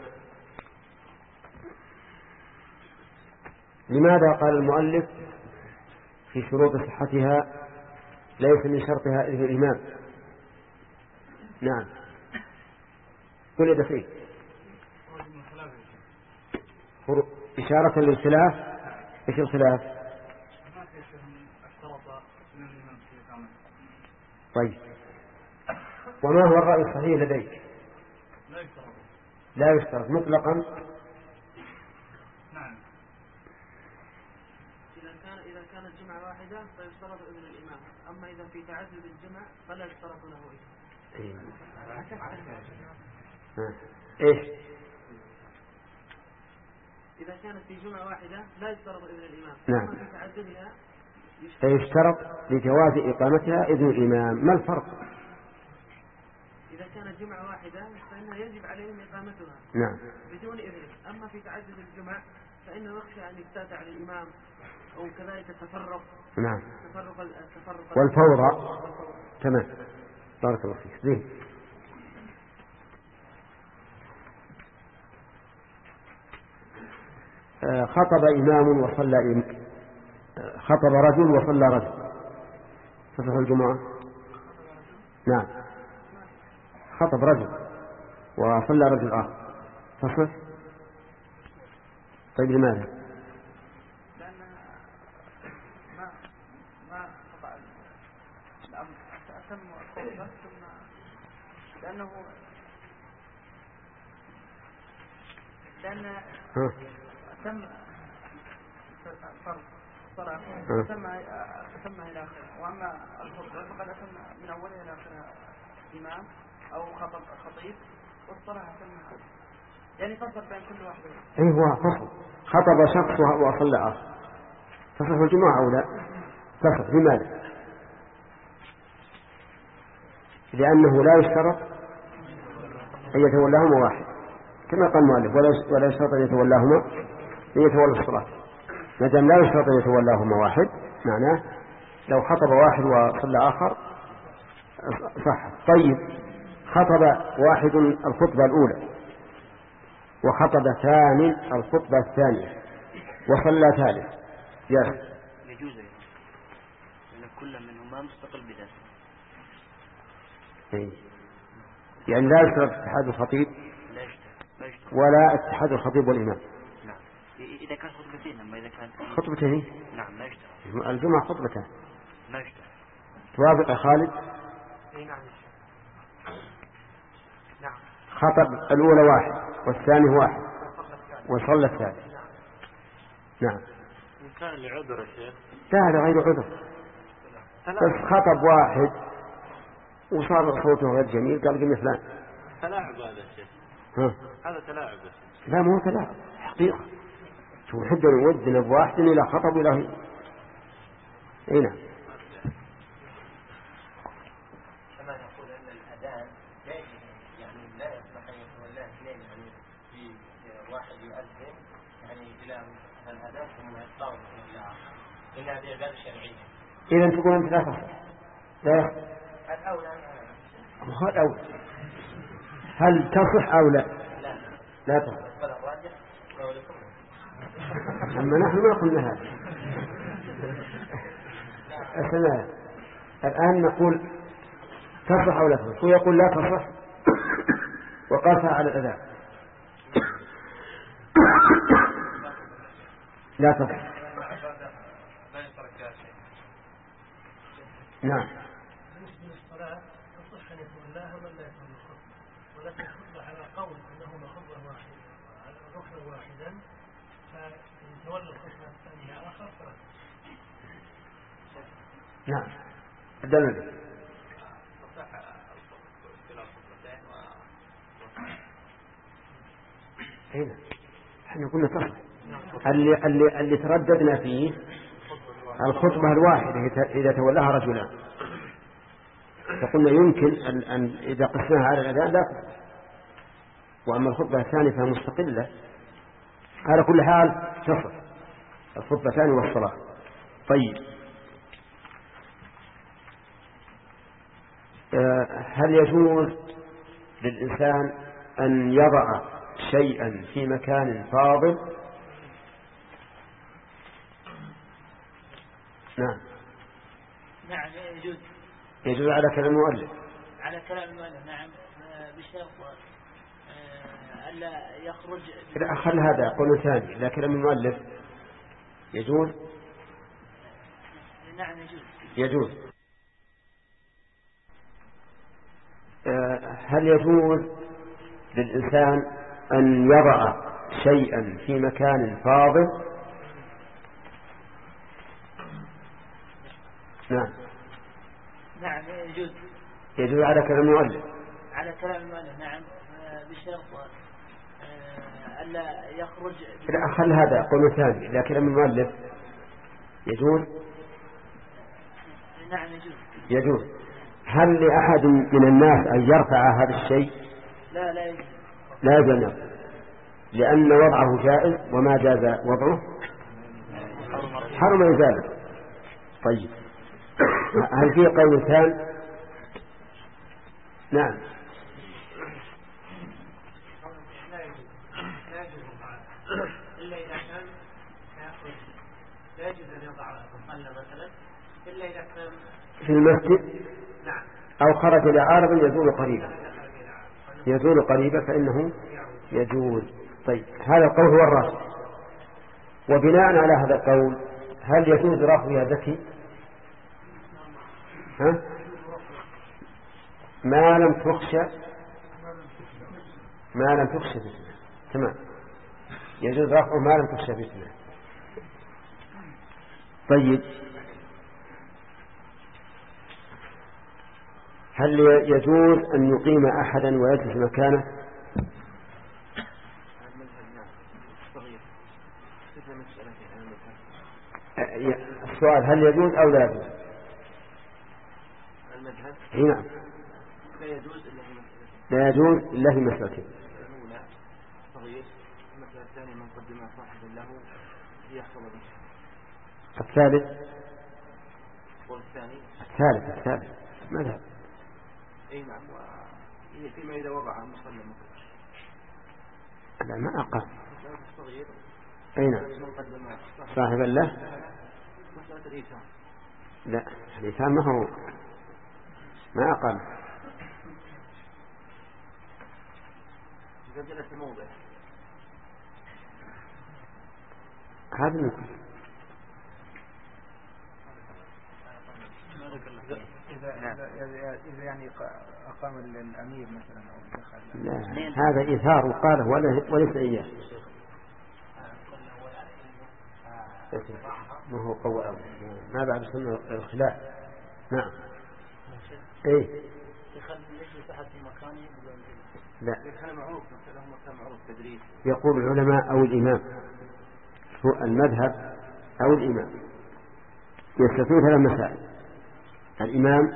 لماذا قال المؤلف في شروط صحتها ليس من شرطها إذن الإمام؟ نعم كل دقيق إشارة للخلاف. إيش الخلاف؟ طيب وما هو الرأي الصحيح لديك؟ لا يشترط مطلقا. نعم إذا كان إذا كانت جمعة واحدة فيشترط إذن الإمام، أما إذا في تعدد الجمع فلا يشترط له إذن. إيش؟ إذا كانت في جمعة واحدة لا يشترط إذن الإمام. نعم. أما في تعددها فيشترط لجواز إقامتها إذن الإمام. ما الفرق؟ إذا كانت جمعة واحدة فإنه يجب عليهم إقامتها نعم بدون إذن. أما في تعدد الجمع فإنه يخشى أن يفتات على الإمام أو كذلك التفرق. نعم التفرق التفرق والفوضى. تمام بارك الله فيك. زين. خطب إمام وصلى إمام. خطب رجل وصلى رجل تصح الجمعة؟ نعم خطب رجل وصلى رجل آخر تصح؟ طيب لماذا؟ لأن ما ما قطع الأمر أتم الخطبة ثم لأنه لأن تم فرض صلاة تم تم إلى آخره، وأما الخطبة فقد أتم من أولها إلى آخرها إمام أو خطب خطيب، والصلاة تم يعني فصل بين كل واحد. أي هو فصل. خطب شخص وصلى آخر تصح الجمعة أو لا؟ تصح. لماذا؟ لأنه لا يشترط أن يتولاهما واحد كما قال المؤلف ولا يشترط أن يتولاهما ليتولى الصلاة. ما دام لا يشترط أن يتولاهما واحد معناه لو خطب واحد وصلى آخر صح. طيب خطب واحد الخطبة الأولى وخطب ثاني الخطبة الثانية وصلى ثالث يجوز يجوز لأن كل منهما مستقل بذاته. يعني لا يشترط اتحاد الخطيب لا يشترط ولا اتحاد الخطيب والإمام. نعم إذا كان خطبتين. أما إذا كان خطبتين نعم لا يشترط. الجمعة خطبتان لا يشترط. توافق يا خالد؟ نعم. نعم. خطب الأولى واحد والثاني واحد وصلى الثالث. نعم. إن كان لعذر يا شيخ. لا هذا غير عذر. بس خطب واحد وصار صوته غير جميل قال قلنا فلان. تلاعب هذا الشيء. ها. هذا تلاعب. لا مو تلاعب حقيقة. شو حد يودنا بواحد إلى خطب إلى أي نعم. كما نقول أن الأذان لا يعني لا يصلح أن يتولاه اثنين يعني في واحد يؤذن يعني بلا الأذان ثم يطلع إلى إن هذه عبادة شرعية. إذا تقول أنت لا تصح. لا الأولى هو الأول. هل تصح أو لا؟ لا لا تصح. فالراجح قولكم. أما نحن ما قلنا هذا. أسمع الآن نقول تصح أو لا تصح. هو يقول لا تصح وقاسها على الأذان. لا تصح. نعم. بالنسبة للصلاة تصح أن يكون لها ولا يكون الخطبة، ولكن الخطبة على قول أنهما خطبة واحدة على ركن واحدا فإن تولى الخطبة الثانية آخر فلا. نعم. الدليل. هنا احنا قلنا تصح. اللي اللي اللي ترددنا فيه الخطبة الواحدة إذا تولاها رجلان، فقلنا يمكن أن, أن إذا قسناها على الأذان لا تصح. وأما الخطبة الثانية فهي مستقلة على كل حال تصح الخطبتان والصلاة. طيب هل يجوز للإنسان أن يضع شيئا في مكان فاضل؟ نعم. نعم يجوز. يجوز على كلام المؤلف. على كلام المؤلف نعم بشرط ألا يخرج. خل هذا قول ثاني لا كلام المؤلف. يجوز. نعم يجوز. يجوز. هل يجوز للإنسان أن يضع شيئا في مكان فاضل؟ نعم. نعم يجوز. يجوز على كلام المؤلف. على كلام المؤلف نعم بشرط ألا يخرج. لا خل هذا قول ثاني لا كلام المؤلف. يجوز. نعم يجوز. يجوز. هل لأحد من الناس أن يرفع هذا الشيء؟ لا لا يجوز. لا يجوز لأن وضعه جائز وما جاز وضعه حرم إزالة. طيب هل في قول ثاني؟ نعم. إلا إذا كان يأخذ لا يجوز أن يضع مصلى مثلا إلا إذا كان في المسجد. نعم. أو خرج لعارض يزول قريبا يزول قريبا فإنه يجوز. طيب هذا القول هو الراجح. وبناء على هذا القول هل يجوز رفع يا ذكي؟ ها؟ ما لم تخشى ما لم تخشى فتنة. تمام. يجوز رفعه ما لم تخشى فتنة. طيب هل يجوز أن يقيم أحدا ويجلس مكانه؟ السؤال هل يجوز أو لا يجوز؟ المذهب نعم. لا يجوز إلا في مسألة. لا يجوز إلا في مسألتين. الأولى صغير. المسألة الثانية من قدم صاحب له يحصل به. الثالث ثالث الثالث مذهب. اي نعم. فيما اذا وضع المصلي لا ما أقام. الصغير اي نعم صاحبا له. مسألة الإيثام. لا الإيثام ما هو ما أقام. إذا جلس في موضع هذا ممكن. إذا إذا إذا يعني أقام الأمير مثلا أو دخل. لا هذا إيثار قاله وليس إياه. ما هو قوة ما بعد سنة الخلاف. نعم. إيه. لا. يقول العلماء أو الإمام. هو المذهب أو الإمام يستثنون ثلاث مسائل: الإمام،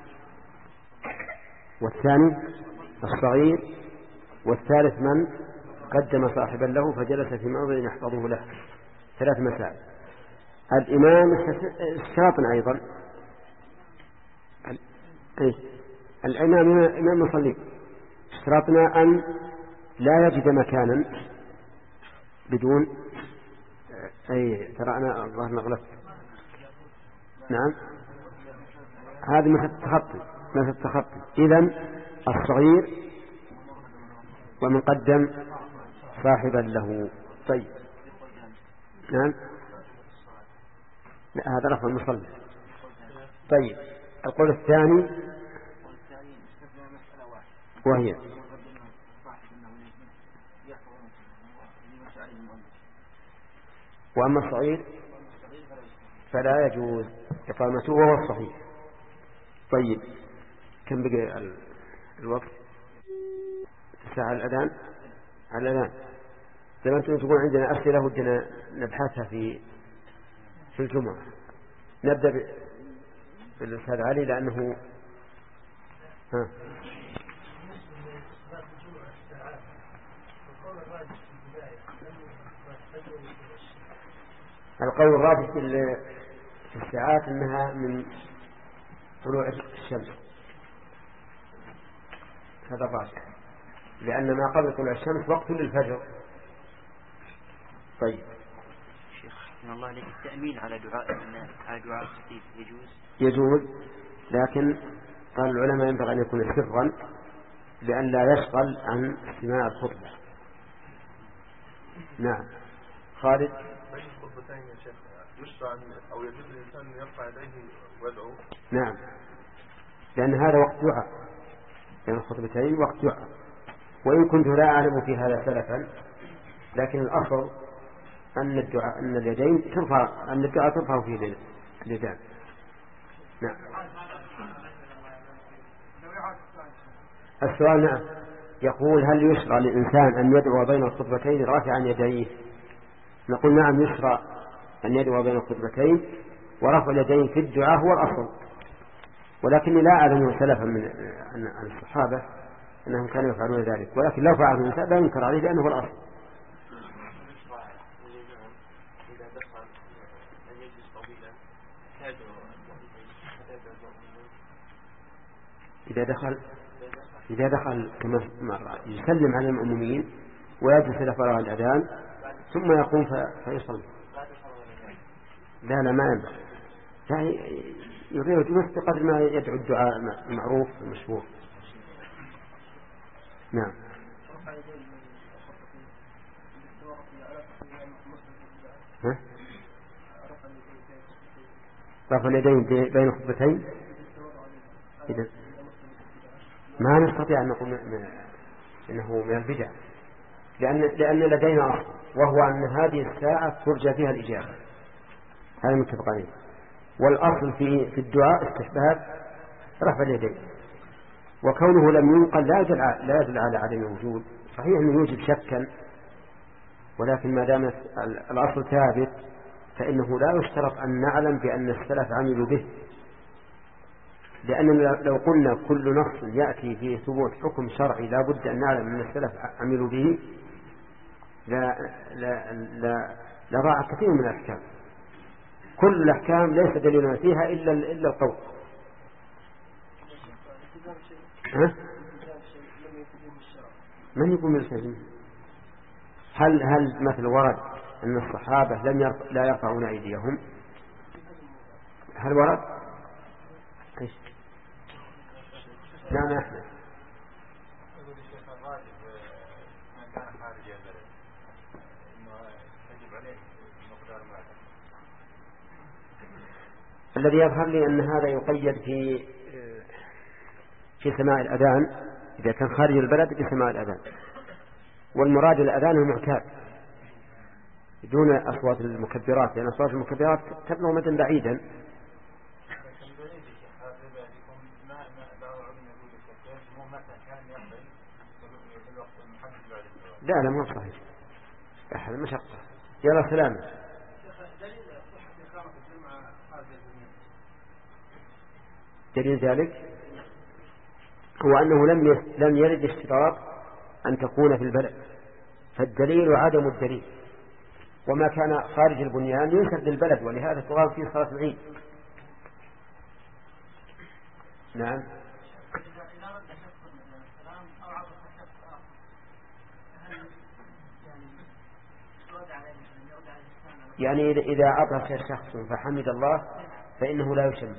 والثاني الصغير، والثالث من قدم صاحبا له فجلس في موضع يحفظه له. ثلاث مسائل. الإمام اشتراط أيضا. إيه؟ الإمام إمام مصلي اشتراطنا أن لا يجد مكانا بدون أي ترى أنا الله نغلط. نعم هذا مثل التخطي مثل التخطي. إذن الصغير ومن قدم صاحبا له. طيب نعم لا هذا لفظ المصلي. طيب القول الثاني وهي وأما الصغير فلا يجوز إقامته وهو الصحيح. طيب كم بقي الوقت؟ ساعة الأذان على الأذان. لما أنتم تقول عندنا أسئلة ودنا نبحثها في في الجمعة. نبدأ بالأستاذ علي لأنه ها القول الراجح في الساعات أنها من طلوع الشمس. هذا الراجح لأن ما قبل طلوع الشمس وقت للفجر. طيب شيخ من الله عليك التأمين على دعاء على دعاء الخطيب يجوز؟ يجوز لكن قال العلماء ينبغي أن يكون سرا لأن لا يشغل عن استماع الخطبة. نعم خالد. يشرع أو يجوز الإنسان أن يرفع يديه ويدعو؟ نعم لأن هذا وقت دعاء لأن الخطبتين وقت دعاء. وإن كنت لا أعلم في هذا سلفا لكن الأصل أن الدعاء أن اليدين ترفع أن الدعاء ترفع فيه اليدان. نعم السؤال نعم يقول هل يشرع للإنسان أن يدعو بين الخطبتين رافعا يديه؟ نقول نعم يشرع أن يدعو بين الخطبتين ورفع اليدين في الدعاء هو الأصل. ولكني لا أعلم سلفا من عن الصحابة أنهم كانوا يفعلون ذلك. ولكن لو فعلوا الإنسان لا ينكر عليه لأنه هو الأصل. إذا دخل إذا دخل كما مرة يسلم على المأمومين ويجلس إلى فراغ الأذان ثم يقوم فيصلي. لا لا ما ينبغي. لا يغير جلوس بقدر ما يدعو الدعاء المعروف المشهور. نعم ها رفع اليدين بين الخطبتين. إذا ما نستطيع أن نقول إنه من البدع لأن لأن لدينا أصل وهو أن هذه الساعة ترجى فيها الإجابة. هذا متفق عليه. والأصل في في الدعاء استحباب رفع اليدين. وكونه لم ينقل لا يدل لا يدل على عدم الوجود. صحيح أنه يوجد شكا ولكن ما دام الأصل ثابت فإنه لا يشترط أن نعلم بأن السلف عملوا به. لأننا لو قلنا كل نص يأتي فيه ثبوت حكم شرعي لا بد أن نعلم أن السلف عملوا به لا لا لا لضاع كثير من الأحكام. كل الأحكام ليس دليلنا فيها إلا إلا القول ها؟ من يقول ملتزم؟ هل هل مثل ورد أن الصحابة لم يرف... لا يرفعون أيديهم؟ هل ورد؟ إيش؟ نعم يا أحمد. الذي يظهر لي أن هذا يقيد في في سماع الأذان إذا كان خارج البلد بسماع الأذان، والمراد الأذان المعتاد دون أصوات المكبرات، لأن أصوات المكبرات تبلغ مدى بعيدا. لا لا مو صحيح، أحد مشقة. يلا سلامة. دليل ذلك هو أنه لم لم يرد اشتراط أن تكون في البلد، فالدليل عدم الدليل، وما كان خارج البنيان ينسب للبلد، ولهذا تقام فيه صلاة العيد. نعم. يعني إذا عطس شخص فحمد الله فإنه لا يشمل،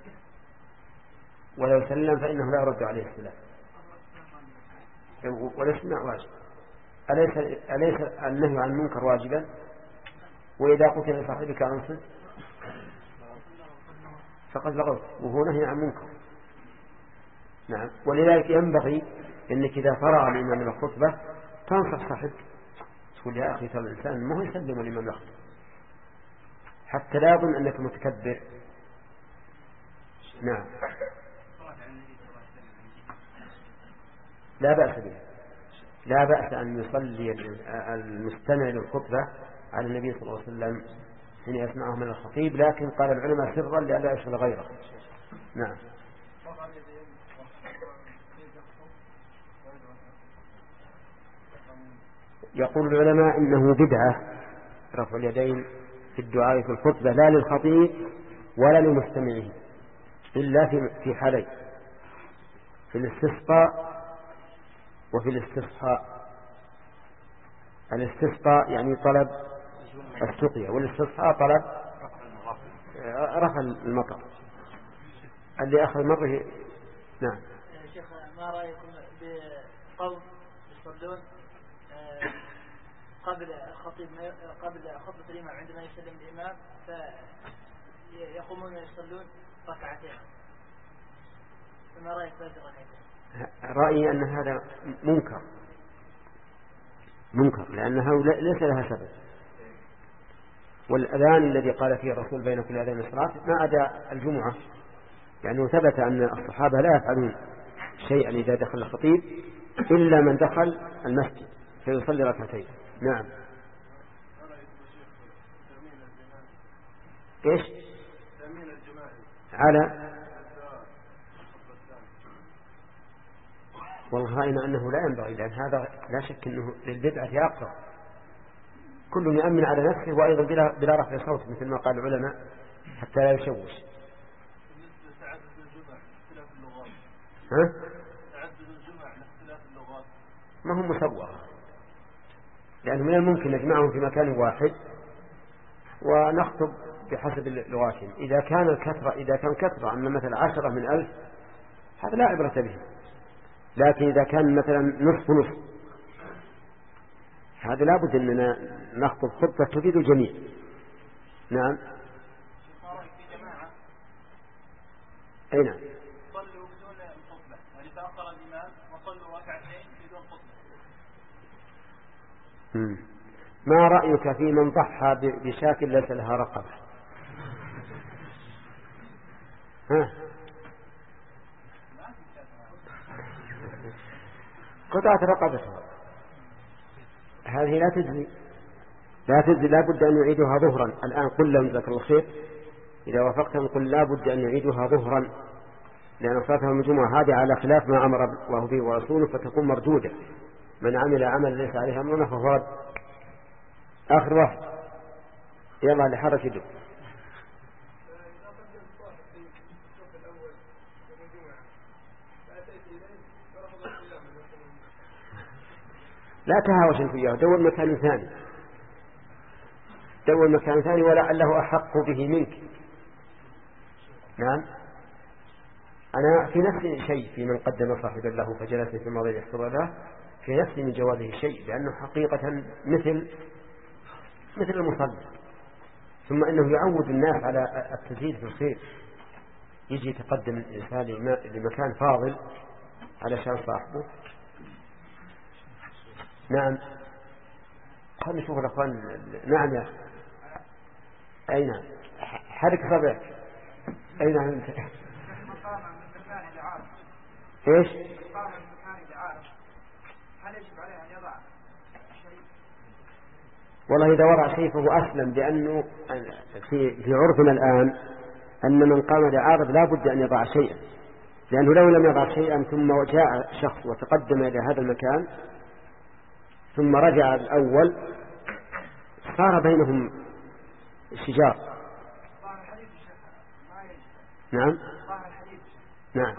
ولو سلم فإنه لا يرد عليه السلام، والاستماع واجب. أليس, أليس النهي عن المنكر واجبا؟ وإذا قلت لصاحبك أنصت فقد لغوت، وهو نهي عن منكر. نعم. ولذلك ينبغي أنك إذا فرغ الإمام من الخطبة تنصح صاحبك، تقول يا أخي ترى الإنسان ما هو يسلم الإمام يخطب، حتى لا يظن أنك متكبر. نعم. لا بأس به، لا بأس أن يصلي المستمع للخطبة على النبي صلى الله عليه وسلم حين يسمعه من الخطيب، لكن قال العلماء سرا لئلا يشغل غيره. نعم. يقول العلماء إنه بدعة رفع اليدين في الدعاء في الخطبة، لا للخطيب ولا للمستمعين، إلا في حالين: في الاستسقاء وفي الاستصحاء. الاستسقاء يعني طلب السقيا، والاستصحاء طلب رفع المطر اللي أخذ مره. نعم. شيخ، ما رأيكم بقوم يصلون قبل الخطيب قبل خطبة الإمام عندما يسلم الإمام فيقومون يصلون ركعتين، فما رأيك في ركعتين؟ رأيي أن هذا منكر منكر لأنه ليس لها سبب. والأذان الذي قال فيه الرسول بين كل أذان الصلاة ما عدا الجمعة، يعني ثبت أن الصحابة لا يفعلون شيئا إذا دخل الخطيب إلا من دخل المسجد فيصلي ركعتين. نعم. إيش على والله رأينا أنه لا ينبغي، لأن هذا لا شك أنه للبدعة أقرب. كل يؤمن على نفسه وأيضا بلا, بلا رفع صوت مثل ما قال العلماء حتى لا يشوش. ها؟ ما هم مسوغ، لأنه من الممكن نجمعهم في مكان واحد ونخطب بحسب لغاتهم. إذا كان الكثرة إذا كان كثرة أن مثلا عشرة من ألف هذا لا عبرة به، لكن إذا كان مثلا نصف نصف هذا لابد أننا نخطب خطبة تفيد الجميع. نعم. أي نعم. صلوا بدون الخطبة، يعني تأخر الإمام وصلوا ركعتين بدون خطبة. ما رأيك في من ضحى بشاة ليس لها رقبة؟ ها؟ قطعت رقبتها، هذه لا تجزي لا تجزي لا بد أن يعيدها ظهرا. الآن قل لهم جزاك الله خير إذا وافقتهم قل لا بد أن يعيدها ظهرا، لأن صلاتهم الجمعة هذه على خلاف ما أمر الله به ورسوله فتكون مردودة. من عمل عمل ليس عليه أمرنا فهو رد. آخر واحد يلا اللي حرك يده. لا تهاوش أنت وياه، دور مكان ثاني، دور مكان ثاني ولعله أحق به منك. نعم. أنا في نفسي شيء في من قدم صاحبا له فجلس في الماضي يحفظ له، في نفسي من جوازه شيء، لأنه حقيقة مثل مثل المصلي، ثم أنه يعود الناس على التزيد في الخير. يجي يتقدم الإنسان لمكان فاضل علشان صاحبه. نعم. خلنا نشوف الأخوان. نعم يا أي نعم، حرك صبعك. أي نعم أنت. إيش؟ والله إذا وضع شيء فهو أسلم، لأنه في في عرفنا الآن أن من قام لعارض لا بد أن يضع شيئا، لأنه لو لم يضع شيئا ثم جاء شخص وتقدم إلى هذا المكان ثم رجع الأول صار بينهم شجار. نعم نعم.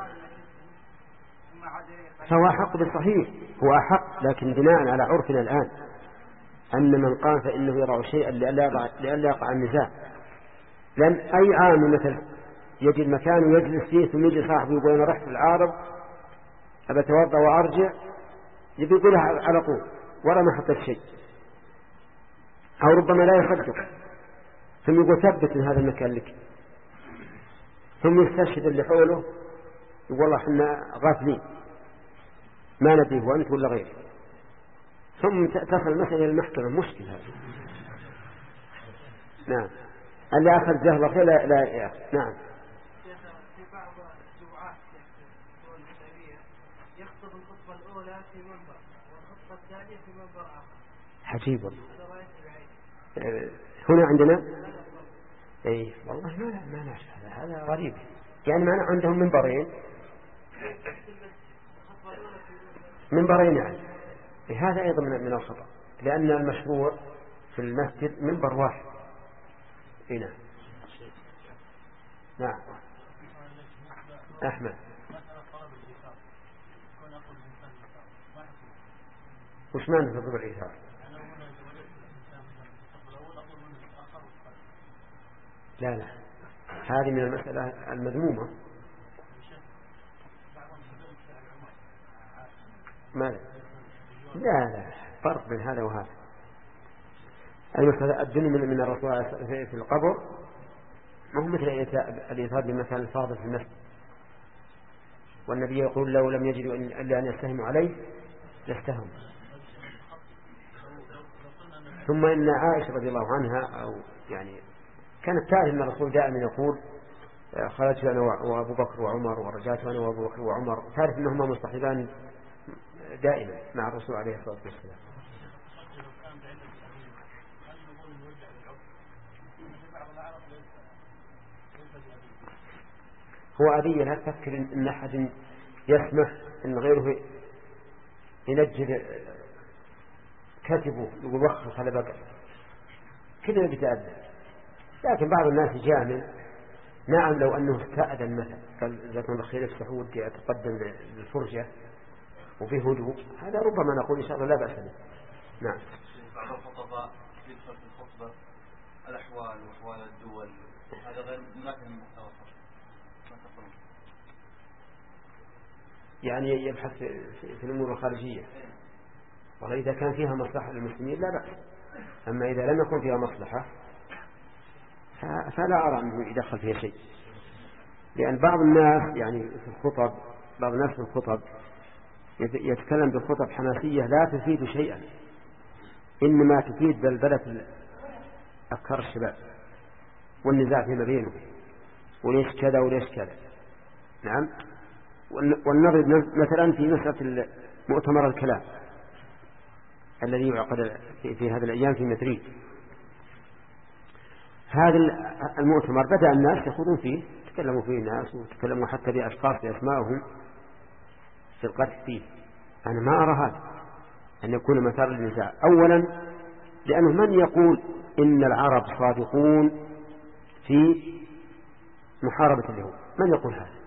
فهو أحق بالصحيح، هو أحق، لكن بناء على عرفنا الآن أن من قام فإنه يضع شيئا لئلا يقع النزاع. لأن أي عام مثل يجد مكان ويجلس فيه ثم يجي صاحبه يقول أنا رحت العارض أبى أتوضأ وأرجع، يبي يقولها على طول ولا ما حطت شيء، أو ربما لا يصدق ثم يقول ثبت من هذا المكان لك، ثم يستشهد اللي حوله يقول والله احنا غافلين ما ندري هو أنت ولا غيره، ثم تصل المسألة إلى المحكمة. مشكلة هذه. نعم. اللي أخذ جهل خير لا, لا يا. نعم. في بعض الجمعات الإسلامية يخطب الخطبة الأولى في منبر والخطبة الثانية في منبر آخر. عجيب والله. هنا عندنا اي والله ما ما نعرف هذا، هذا غريب. يعني ما عندهم منبرين منبرين يعني. هذا أيضا من من الخطأ، لأن المشروع في المسجد منبر واحد. هنا نعم. أحمد وش معنى تطلب الإيثار؟ لا لا، هذه من المسألة المذمومة. ماذا؟ لا لا، فرق بين هذا وهذا. المسألة الدنيا من من الرسول في القبر ما هو مثل الإيثار بمكان الفاضل في المسجد، والنبي يقول لو لم يجدوا إلا أن يستهموا عليه لاستهموا. ثم إن عائشة رضي الله عنها أو يعني كانت تعرف أن الرسول دائما يقول خرجت أنا وأبو بكر وعمر ورجعت أنا وأبو بكر وعمر، تعرف أنهما مصطحبان دائما مع الرسول عليه الصلاة والسلام. هو أبي لا تفكر إن أحد يسمح إن غيره ينجل كتبه يقول وخص على بقر كذا بيتأذى. لكن بعض الناس جامل. نعم لو أنه استأذن مثلا قال إذا كان الخير يفتح ودي أتقدم للفرجة وفيه هدوء، هذا ربما نقول إن شاء الله لا بأس به. نعم. بعض الخطباء يدخل في الخطبة الأحوال وأحوال الدول، هذا غير مناسب للمحتوى. يعني يبحث في الأمور الخارجية، وإذا كان فيها مصلحة للمسلمين لا بأس، أما إذا لم يكن فيها مصلحة فلا أرى أنه يدخل فيها شيء. لأن بعض الناس يعني في الخطب بعض الناس في الخطب يتكلم بخطب حماسية لا تفيد شيئا، إنما تفيد بلبلة أفكار الشباب والنزاع فيما بينهم وليش كذا وليش كذا. نعم. والنظر مثلا في مسألة مؤتمر الكلام الذي يعقد في هذه الأيام في مدريد، هذا المؤتمر بدأ الناس يخوضون فيه، تكلموا فيه الناس وتكلموا حتى بأشخاص بأسمائهم في القرح فيه. أنا ما أرى هذا أن يكون مثار للنزاع. أولا لأنه من يقول إن العرب صادقون في محاربة اليهود؟ من يقول هذا؟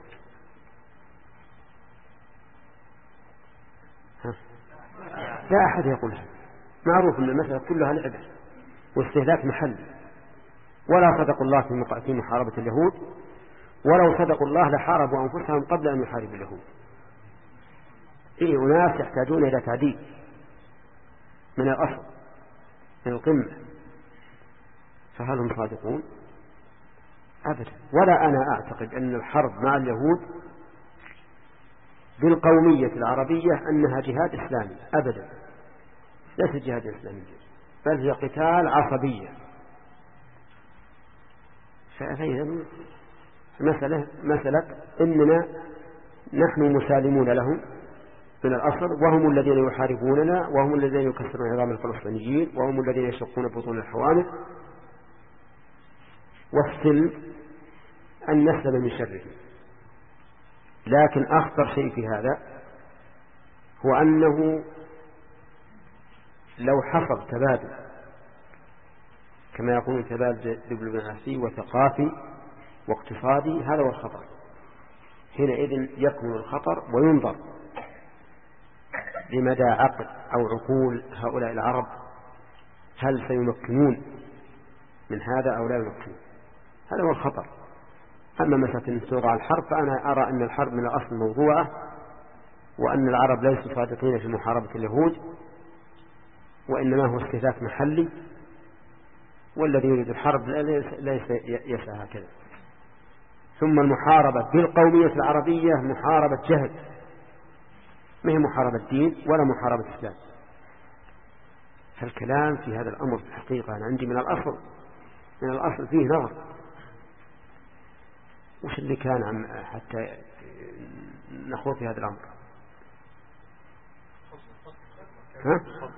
لا أحد يقولها. معروف أن المسألة كلها لعبة واستهلاك محل. ولا صدقوا الله في محاربة اليهود، ولو صدقوا الله لحاربوا أنفسهم قبل أن يحاربوا اليهود. إيه أناس يحتاجون إلى تعديل من الأصل من القمة، فهل هم صادقون؟ أبدا. ولا أنا أعتقد أن الحرب مع اليهود بالقومية العربية أنها جهاد إسلامي أبدا، ليس جهاد إسلامي، بل هي قتال عصبية. فإذا مسألة مسألة إننا نحن مسالمون لهم من الأصل، وهم الذين يحاربوننا، وهم الذين يكسرون عظام الفلسطينيين، وهم الذين يشقون بطون الحوامل. والسلم أن نسلم من شره. لكن أخطر شيء في هذا هو أنه لو حصل تبادل كما يقولون تبادل دبلوماسي وثقافي واقتصادي، هذا هو الخطر. حينئذ يكمن الخطر وينظر لمدى عقل أو عقول هؤلاء العرب، هل سيمكنون من هذا أو لا يمكنون. هذا هو الخطر. أما مسألة أن توقع الحرب فأنا أرى أن الحرب من الأصل موضوعة، وأن العرب ليسوا صادقين في محاربة اليهود، وإنما هو استهلاك محلي، والذي يريد الحرب ليس يسعى هكذا. ثم المحاربة بالقومية العربية محاربة جهل، ما هي محاربة دين ولا محاربة إسلام. فالكلام في هذا الأمر في الحقيقة أنا عندي من الأصل من الأصل فيه نظر. وش اللي كان عم حتى نخوض في هذا الأمر؟ ها؟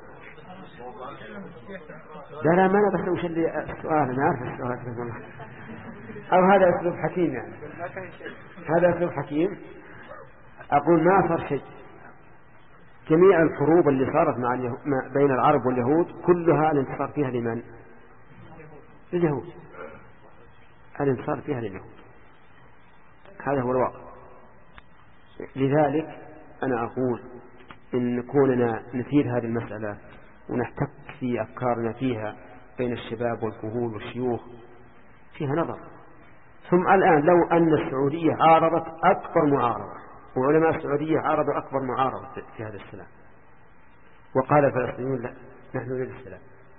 لا لا ما أنا بس وش اللي السؤال، أنا عارف السؤال والله. أو هذا أسلوب حكيم يعني، هذا أسلوب حكيم. أقول ما صار شيء. جميع الحروب اللي صارت مع اليهود بين العرب واليهود كلها الانتصار فيها لمن؟ لليهود. الانتصار فيها لليهود، هذا هو الواقع. لذلك أنا أقول إن كوننا نثير هذه المسألة ونحتك في أفكارنا فيها بين الشباب والكهول والشيوخ فيها نظر. ثم الآن لو أن السعودية عارضت أكبر معارضة، وعلماء السعودية عارضوا أكبر معارضة في هذا السلام، وقال الفلسطينيون لا نحن نريد السلام،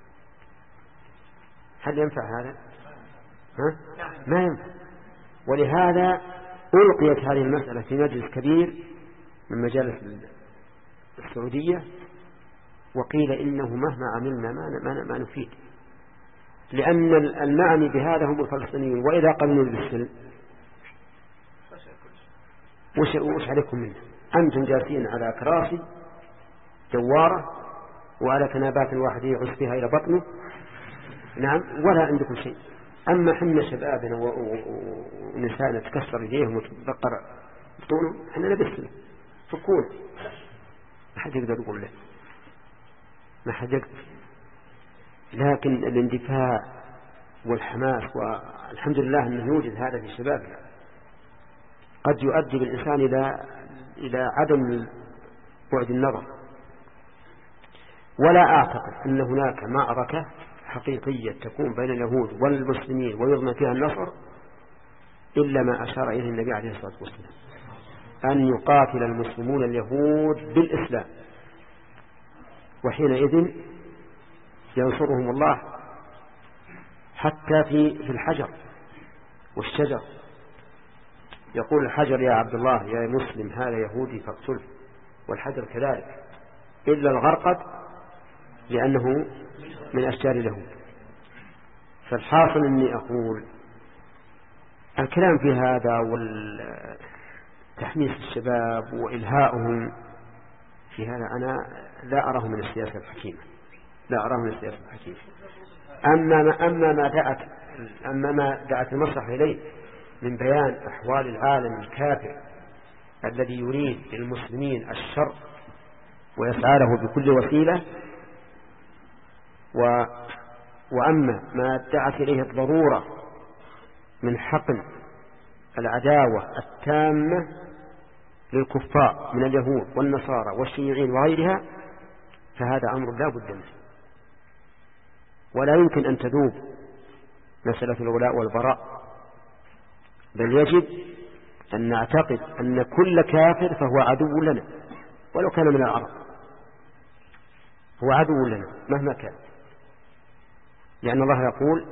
هل ينفع هذا؟ ها؟ ما ينفع. ولهذا ألقيت هذه المسألة في مجلس كبير من مجالس السعودية، وقيل إنه مهما عملنا ما, ما, ما نفيد، لأن المعني بهذا هم الفلسطينيون. وإذا قلنا بالسلم وش, وش عليكم منه؟ أنتم جالسين على كراسي جوارة وعلى كنابات الواحد يعس فيها إلى بطنه، نعم، ولا عندكم شيء. أما حنا شبابنا ونسائنا تكسر يديهم وتبقر بطونهم، حنا نبسل فكون ما حد يقدر يقول له، ما حد يقدر. لكن الاندفاع والحماس، والحمد لله أنه يوجد هذا في شبابنا، قد يؤدي بالإنسان إلى إلى عدم بعد النظر. ولا أعتقد أن هناك معركة حقيقية تكون بين اليهود والمسلمين ويضمن فيها النصر إلا ما أشار إليه النبي عليه الصلاة والسلام، أن يقاتل المسلمون اليهود بالإسلام، وحينئذ ينصرهم الله حتى في في الحجر والشجر. يقول الحجر يا عبد الله يا مسلم هذا يهودي فاقتله، والحجر كذلك، إلا الغرقد لأنه من أشجار اليهود. فالحاصل أني أقول الكلام في هذا والتحميس الشباب وإلهاؤهم في هذا أنا لا أراه من السياسة الحكيمة، لا أراه من السياسة الحكيمة. أما ما, أما ما دعت أما ما دعت المصلحة إليه من بيان أحوال العالم الكافر الذي يريد للمسلمين الشر ويسعى له بكل وسيلة، و وأما ما دعت إليه الضرورة من حقن العداوة التامة للكفار من اليهود والنصارى والشيوعيين وغيرها، فهذا أمر لا بد منه، ولا يمكن أن تذوب مسألة الولاء والبراء، بل يجب أن نعتقد أن كل كافر فهو عدو لنا ولو كان من العرب، هو عدو لنا مهما كان، لأن الله يقول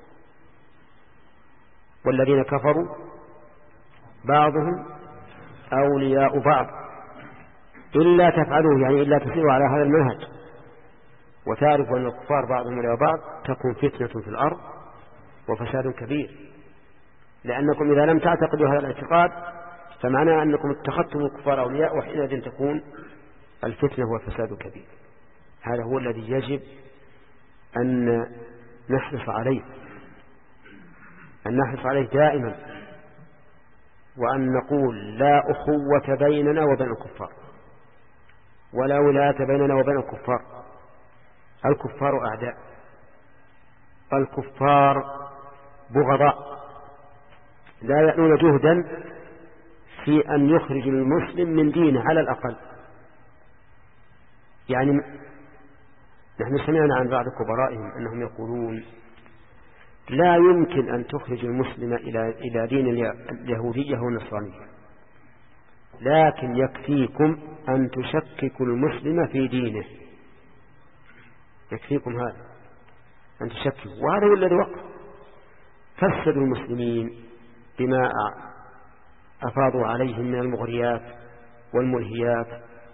والذين كفروا بعضهم أولياء بعض إلا تفعلوه، يعني إلا تسيروا على هذا المنهج وتعرفوا أن الكفار بعضهم أولياء بعض تكون فتنة في الأرض وفساد كبير. لأنكم إذا لم تعتقدوا هذا الاعتقاد فمعناه أنكم اتخذتم الكفار أولياء، وحينئذ تكون الفتنة والفساد كبير. هذا هو الذي يجب أن نحرص عليه، أن نحرص عليه دائما، وأن نقول لا أخوة بيننا وبين الكفار، ولا ولاية بيننا وبين الكفار. الكفار أعداء، الكفار بغضاء، لا يألون جهدا في أن يخرج المسلم من دينه على الأقل. يعني نحن سمعنا عن بعض كبرائهم أنهم يقولون لا يمكن أن تخرج المسلم إلى إلى دين اليهودية والنصرانية، لكن يكفيكم أن تشككوا المسلم في دينه، يكفيكم هذا أن تشككوا. وهذا هو الذي وقع، فسدوا المسلمين بما أفاضوا عليهم من المغريات والملهيات،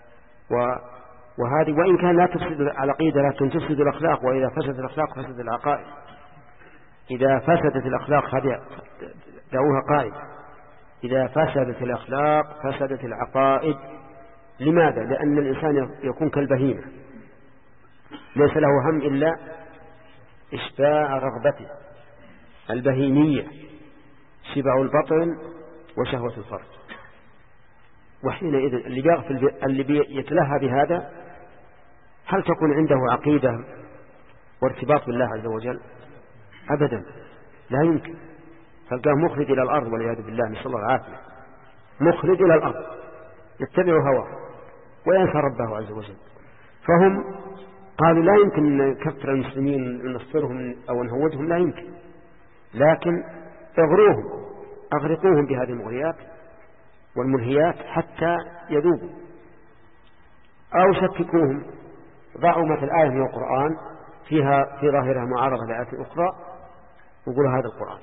وهذه وإن كان لا تفسد العقيدة لكن تفسد الأخلاق، وإذا فسدت الأخلاق فسد العقائد. إذا فسدت الأخلاق، هذه دعوها قائد، إذا فسدت الأخلاق فسدت العقائد. لماذا؟ لأن الإنسان يكون كالبهيمة، ليس له هم إلا إشباع رغبته البهيمية، شبع البطن وشهوة الفرج. وحينئذ اللي بيغفل اللي بيتلهى بهذا هل تكون عنده عقيدة وارتباط بالله عز وجل؟ أبدا، لا يمكن. فالقاه مخرج إلى الأرض والعياذ بالله، نسأل الله العافية، مخرج إلى الأرض يتبع هواه وينسى ربه عز وجل. فهم قالوا لا يمكن نكفر المسلمين نصرهم أو نهودهم، لا يمكن، لكن اغروهم، أغرقوهم بهذه المغريات والملهيات حتى يذوبوا، أو شككوهم، ضعوا مثل آية من القرآن فيها في ظاهرها معارضة لآيات أخرى وقولوا هذا القرآن،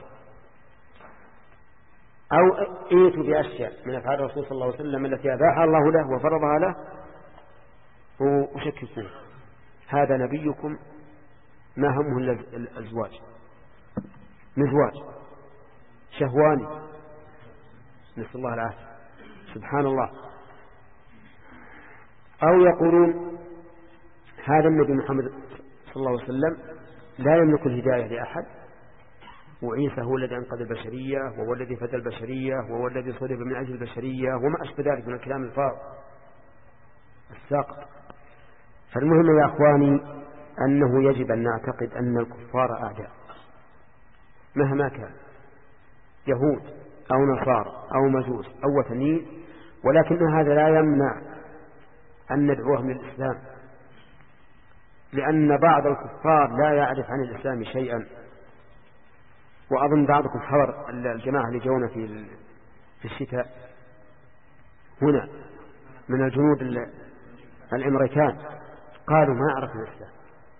أو ائتوا بأشياء من أفعال الرسول صلى الله عليه وسلم التي أباحها الله له وفرضها له وشككوه. هذا نبيكم ما همه الأزواج، مزواج شهواني، نسأل الله العافية، سبحان الله. أو يقولون هذا النبي محمد صلى الله عليه وسلم لا يملك الهداية لأحد، وعيسى هو الذي أنقذ البشرية وهو الذي فدى البشرية وهو الذي صلب من أجل البشرية وما أشبه ذلك من الكلام الفاضل الساقط. فالمهم يا أخواني أنه يجب أن نعتقد أن الكفار أعداء مهما كان، يهود أو نصارى أو مجوس أو وثنيين، ولكن هذا لا يمنع أن ندعوهم للإسلام، لأن بعض الكفار لا يعرف عن الإسلام شيئا. وأظن بعضكم حضر الجماعة اللي جونا في في الشتاء هنا من الجنود الأمريكان، قالوا ما عرفنا الإسلام،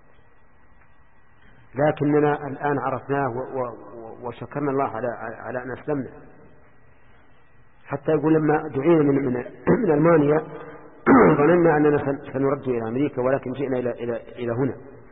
لكننا الآن عرفناه وشكرنا الله على على أن أسلمنا. حتى يقول لما دعينا من من, من ألمانيا ظننا أننا سنرد إلى أمريكا، ولكن جئنا إلى إلى إلى هنا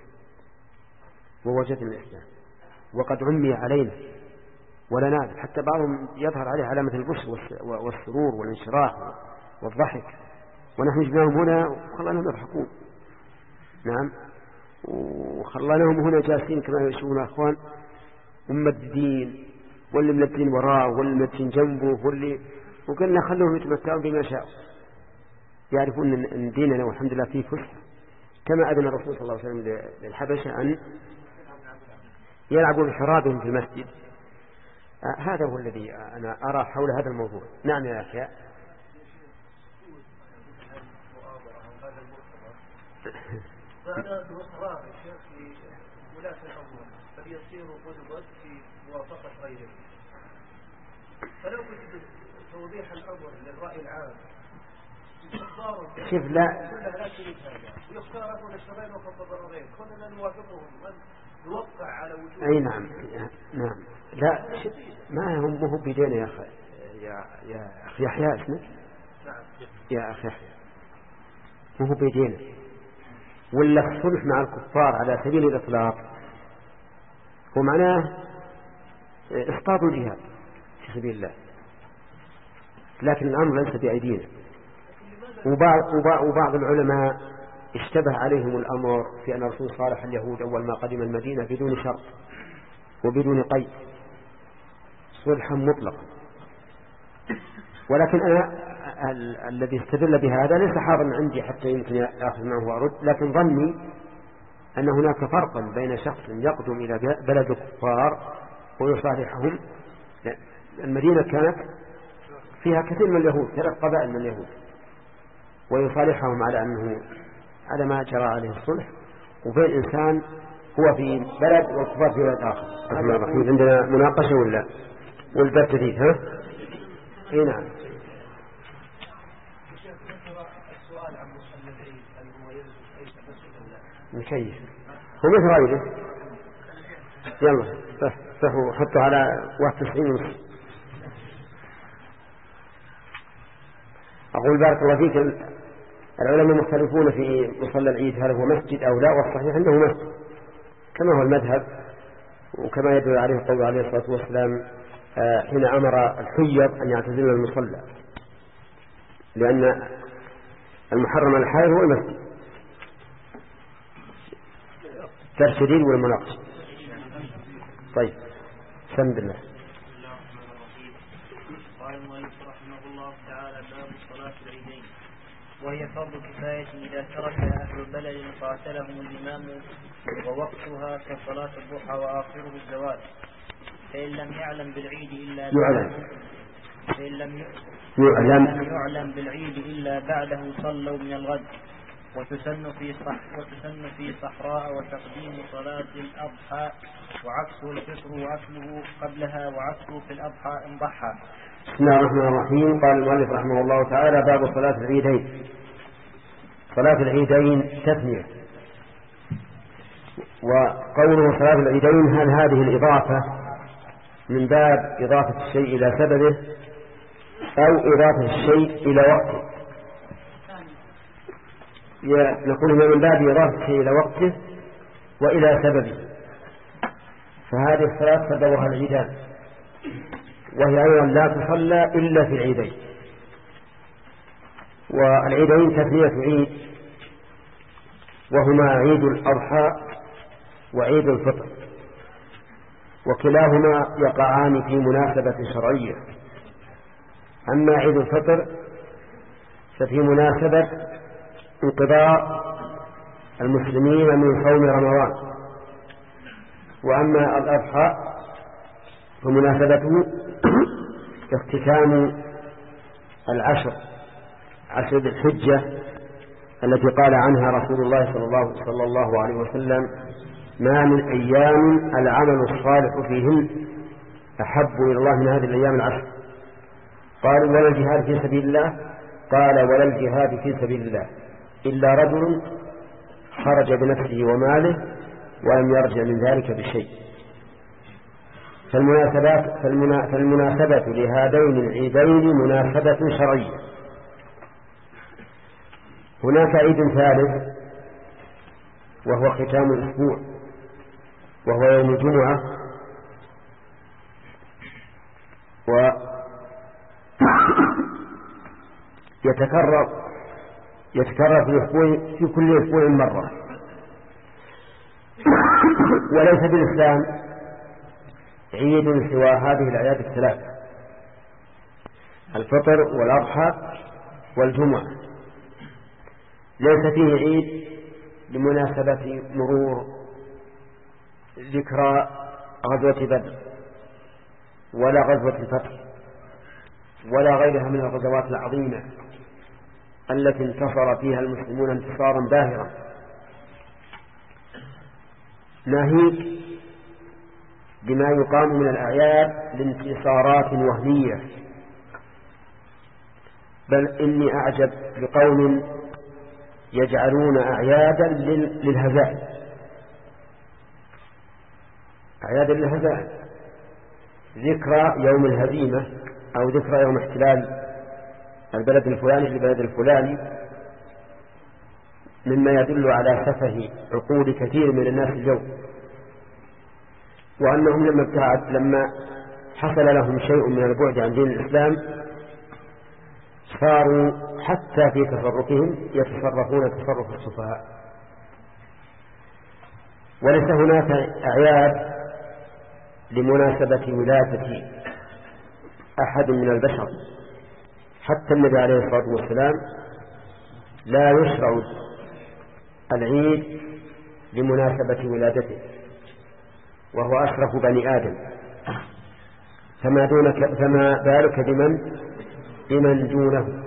ووجدنا الإسلام وقد عمي علينا ولا نعرف. حتى بعضهم يظهر عليه علامة البشر والسرور والانشراح والضحك، ونحن جبناهم هنا وخلناهم يضحكون. نعم، وخلناهم هنا جالسين كما يشوفون أخوان وممددين، واللي ممددين وراه واللي ممددين جنبه، واللي وقلنا خلوهم يتمتعون بما شاءوا، يعرفون أن ديننا والحمد لله فيه فسح، كما أذن الرسول صلى الله عليه وسلم للحبشة أن يلعبوا بحرابهم في المسجد. آه هذا هو الذي أنا أرى حول هذا الموضوع. نعم يا أخي. فهذا الوصراء الشيخ في ولاة الأمور قد يصير قدوة في موافقة غيره. فلو وجد توضيح الأمر للرأي العام شوف لا لا تريد هذا ويختار أبو الشرين وخط ضررين كنا نوافقهم من يوقع على وجود. أي نعم نعم لا ما هم مو بيدينا يا أخي يا يا أخي يحيى اسمك يا أخي يحيى مو بيدينا ولا الصلح مع الكفار على سبيل الإطلاق هو معناه إسقاط الجهاد في سبيل الله، لكن الأمر ليس بأيدينا. وبعض, وبعض, وبعض العلماء اشتبه عليهم الأمر في أن الرسول صالح اليهود أول ما قدم المدينة بدون شرط وبدون قيد صلحا مطلقا، ولكن أنا ال الذي استدل بهذا ليس حاضرا عندي حتى يمكن أخذ معه وأرد، لكن ظني أن هناك فرقا بين شخص يقدم إلى بلد الكفار ويصالحهم. المدينة كانت فيها كثير من اليهود، ثلاث قبائل من اليهود، ويصالحهم على أنه على ما جرى عليه الصلح، وفي إنسان هو في بلد والكفار في بلد آخر. الرحمن الرحيم. عندنا مناقشة ولا والباب جديد؟ ها؟ إيه نعم. السؤال عن مصلى العيد هل هو يلبس أي تفسد ولا مكيف هو مثل غيره. يلا فهو حطه على واحد وتسعين ونص. أقول بارك الله فيك العلماء مختلفون في مصلى العيد هل هو مسجد أو لا، والصحيح أنه مسجد كما هو المذهب وكما يدل عليه قول عليه الصلاة والسلام حين أمر الحيض أن يعتزلوا المصلى، لأن المحرم على الحائض هو المسجد. درس جديد ولا مناقشة؟ طيب الحمد لله. قال المؤلف رحمه الله تعالى باب صلاة العيدين، وهي فرض كفاية إذا تركها أهل البلد قاتلهم الإمام، ووقتها كصلاة الضحى وآخره الزوال، فإن لم يعلم بالعيد إلا يعلم فإن لم يعلم يعلم بالعيد إلا بعده صلوا من الغد. وتسن في صح وتسن في صحراء وتقديم صلاة الأضحى، وعكسه الفطر وأكله قبلها، وعكسه في الأضحى إن ضحى. بسم الله الرحمن الرحيم. قال المؤلف رحمه الله تعالى باب صلاة العيدين. صلاة العيدين تثنية، وقوله صلاة العيدين هل هذه الإضافة من باب إضافة الشيء إلى سببه أو إضافة الشيء إلى وقته؟ نقول من باب إضافة الشيء إلى وقته وإلى سببه. فهذه الصلاة سببها العيدان، وهي أيضا لا تصلى إلا في العيدين. والعيدين تثنية عيد، وهما عيد الأضحى وعيد الفطر، وكلاهما يقعان في مناسبة شرعية. أما عيد الفطر ففي مناسبة انقضاء المسلمين من صوم رمضان، وأما الأضحى فمناسبته اختتام العشر عشر ذي الحجة التي قال عنها رسول الله صلى الله, صلى الله عليه وسلم ما من أيام العمل الصالح فيهن أحب إلى الله من هذه الأيام العشر. قالوا ولا الجهاد في سبيل الله؟ قال ولا الجهاد في سبيل الله إلا رجل خرج بنفسه وماله ولم يرجع من ذلك بشيء. فالمناسبات فالمنا فالمناسبة لهذين العيدين مناسبة شرعية. هناك عيد ثالث وهو ختام الأسبوع، وهو يوم الجمعة، ويتكرر يتكرر في الأسبوع في كل أسبوع مرة. وليس بالإسلام عيد سوى هذه الأعياد الثلاث: الفطر والأضحى والجمعة. ليس فيه عيد لمناسبة مرور ذكرى غزوة بدر ولا غزوة الفتح ولا غيرها من الغزوات العظيمة التي انتصر فيها المسلمون انتصارا باهرا ناهيك بما يقام من الأعياد لانتصارات وهمية، بل إني أعجب بقوم يجعلون أعيادا للهزائم، أعيادا للهزائم، ذكرى يوم الهزيمة أو ذكرى يوم احتلال البلد الفلاني للبلد الفلاني، مما يدل على سفه عقول كثير من الناس اليوم، وأنهم لما ابتعد لما حصل لهم شيء من البعد عن دين الإسلام صاروا حتى في تصرفهم يتصرفون تصرف السفهاء. وليس هناك أعياد لمناسبة ولادة أحد من البشر، حتى النبي عليه الصلاة والسلام لا يشرع العيد لمناسبة ولادته، وهو أشرف بني آدم، فما دونك فما بالك بمن بمن دونه.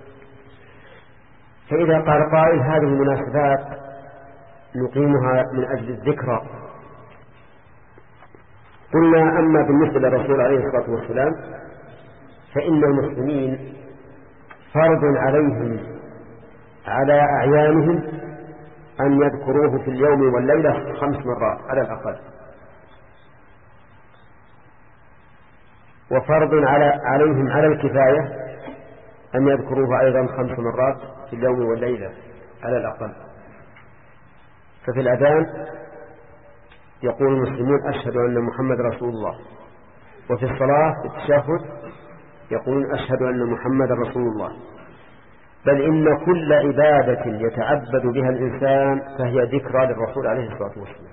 فإذا قال قائل هذه المناسبات نقيمها من أجل الذكرى، قلنا أما بالنسبة للرسول عليه الصلاة والسلام فإن المسلمين فرض عليهم على أعيانهم أن يذكروه في اليوم والليلة خمس مرات على الأقل، وفرض على عليهم على الكفاية أن يذكروه أيضا خمس مرات في اليوم والليلة على الأقل. ففي الأذان يقول المسلمون أشهد أن محمد رسول الله، وفي الصلاة في التشهد يقولون أشهد أن محمد رسول الله، بل إن كل عبادة يتعبد بها الإنسان فهي ذكرى للرسول عليه الصلاة والسلام.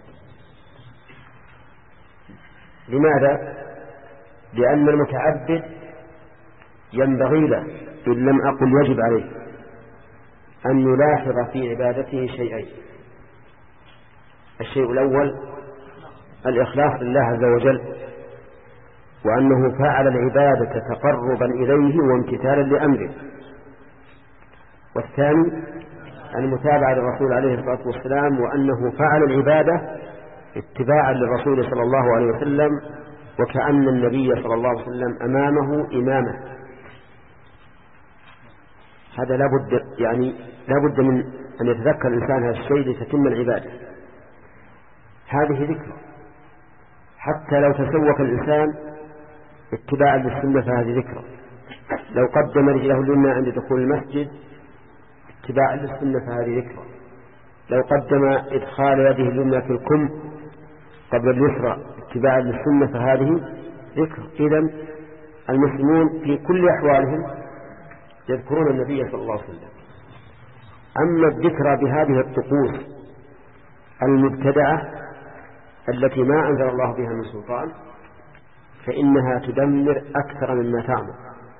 لماذا؟ لأن المتعبد ينبغي له إن لم أقل يجب عليه أن يلاحظ في عبادته شيئين: الشيء الأول الإخلاص لله عز وجل، وأنه فعل العبادة تقربا إليه وامتثالا لأمره، والثاني المتابعة للرسول عليه الصلاة والسلام، وأنه فعل العبادة اتباعا للرسول صلى الله عليه وسلم، وكأن النبي صلى الله عليه وسلم أمامه إمامه. هذا لابد يعني لابد من أن يتذكر الإنسان هذا الشيء لتتم العبادة. هذه ذكرى، حتى لو تسوق الإنسان اتباعا للسنة فهذه ذكرى. لو قدم رجله اليمنى عند دخول المسجد اتباعا للسنة فهذه ذكرى. لو قدم إدخال يده اليمنى في الكم قبل اليسرى اتباعا للسنة فهذه ذكرى. إذن المسلمون في كل أحوالهم يذكرون النبي صلى الله عليه وسلم. أما الذكرى بهذه الطقوس المبتدعة التي ما أنزل الله بها من سلطان فإنها تدمر أكثر مما تعمل،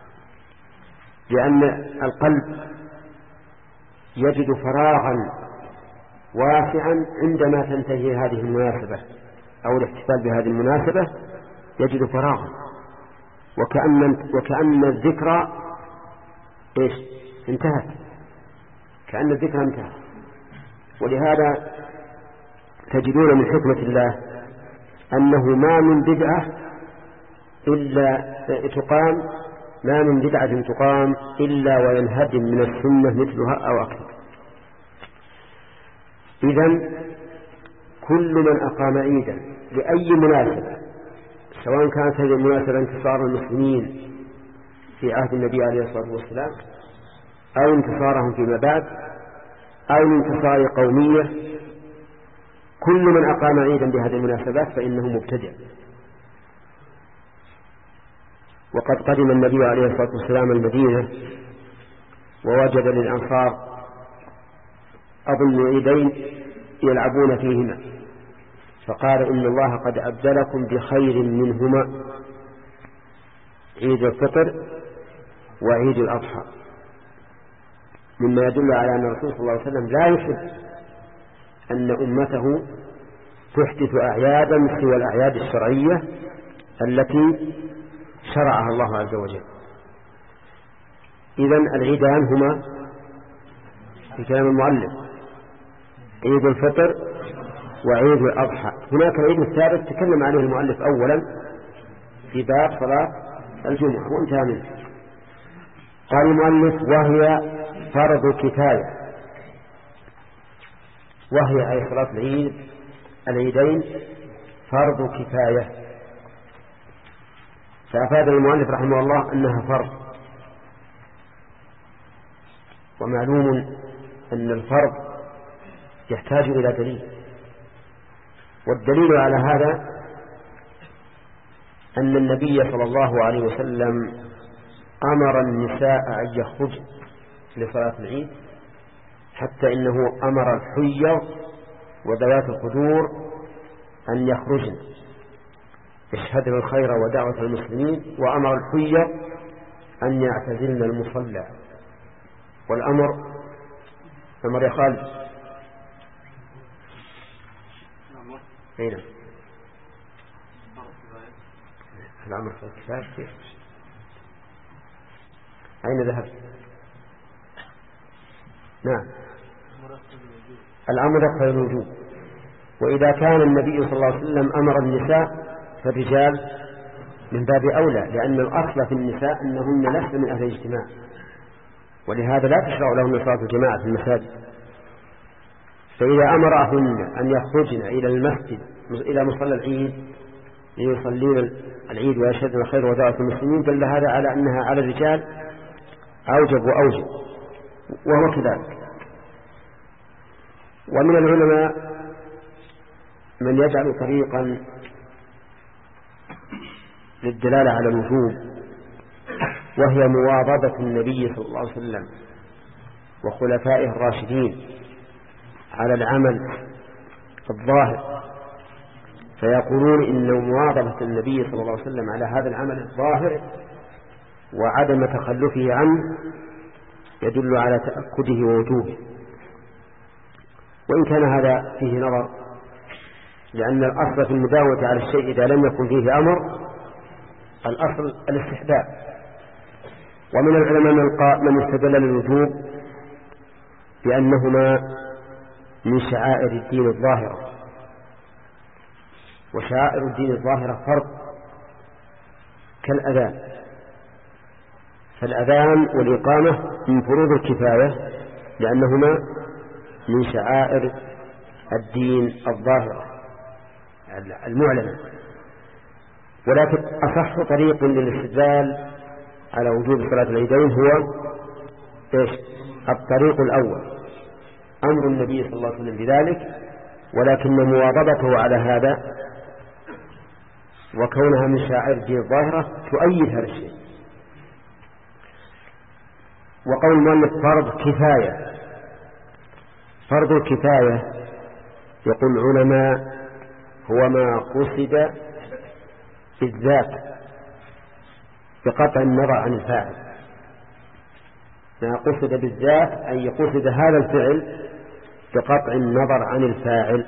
لأن القلب يجد فراغا واسعا عندما تنتهي هذه المناسبة أو الاحتفال بهذه المناسبة، يجد فراغا وكأن, وكأن الذكرى إيش انتهت، كأن الذكرى انتهت. ولهذا تجدون من حكمة الله أنه ما من بدعة إلا تقام ما من بدعة تقام إلا وينهدم من السنة مثلها أو أكثر. إذن كل من أقام عيدا لأي مناسبة، سواء كانت هذه المناسبة انتصار المسلمين في عهد النبي عليه الصلاة والسلام أو انتصارهم فيما بعد أو انتصار قومية، كل من أقام عيدا بهذه المناسبات فإنه مبتدع. وقد قدم النبي عليه الصلاة والسلام المدينة ووجد للأنصار أظن عيدين يلعبون فيهما، فقال إن الله قد أبدلكم بخير منهما، عيد الفطر وعيد الأضحى، مما يدل على أن الرسول صلى الله عليه وسلم لا يحب أن أمته تحدث أعيادا سوى الأعياد الشرعية التي شرعها الله عز وجل. إذن العيدان هما في كلام المؤلف عيد الفطر وعيد الأضحى. هناك العيد الثابت تكلم عليه المؤلف أولا في باب صلاة الجمعة وانتهى منه. قال المؤلف وهي فرض كفاية، وهي أي صلاة العيد العيدين فرض كفاية. فأفاد المؤلف رحمه الله أنها فرض، ومعلوم أن الفرض يحتاج إلى دليل، والدليل على هذا أن النبي صلى الله عليه وسلم أمر النساء أن يخرج لصلاة العيد، حتى إنه أمر الحيض وذوات الخدور أن يخرجن يشهدن الخير ودعوة المسلمين، وأمر الحيض أن يعتزلن المصلى. والأمر أمر يا خالد هنا الأمر في الكتاب كيف أين ذهب؟ نعم الأمر يقتضي الوجوب. وإذا كان النبي صلى الله عليه وسلم أمر النساء فالرجال من باب أولى، لأن الأصل في النساء أنهن لسن من أهل الاجتماع، ولهذا لا تشرع لهن صلاة الجماعة في المساجد. فإذا أمرهن أن يخرجن إلى المسجد إلى مصلى العيد ليصلين العيد ويشهدن الخير ودعوة المسلمين، دل هذا على أنها على الرجال أوجب وأوجب، وهو كذلك. ومن العلماء من يجعل طريقا للدلالة على الوجوب، وهي مواظبة النبي صلى الله عليه وسلم وخلفائه الراشدين على العمل الظاهر، فيقولون إن مواظبة النبي صلى الله عليه وسلم على هذا العمل الظاهر وعدم تخلفه عنه يدل على تأكده ووجوبه. وإن كان هذا فيه نظر، لأن الأصل في المداومة على الشيء إذا لم يكن فيه أمر الأصل الاستحباب. ومن العلماء من استدل للوجوب بأنهما من شعائر الدين الظاهرة، وشعائر الدين الظاهرة فرض كالأذان، فالأذان والإقامة من فروض الكفاية لأنهما من شعائر الدين الظاهرة المعلنة. ولكن أصح طريق للاستدلال على وجوب صلاة العيدين هو إيش؟ الطريق الأول، أمر النبي صلى الله عليه وسلم بذلك، ولكن مواظبته على هذا وكونها من شعائر الدين الظاهرة تؤيد هذا الشيء. وقول المؤلف فرض كفاية، فرض الكفاية يقول العلماء هو ما قصد بالذات بقطع النظر عن الفاعل، ما قصد بالذات أي قصد هذا الفعل بقطع النظر عن الفاعل،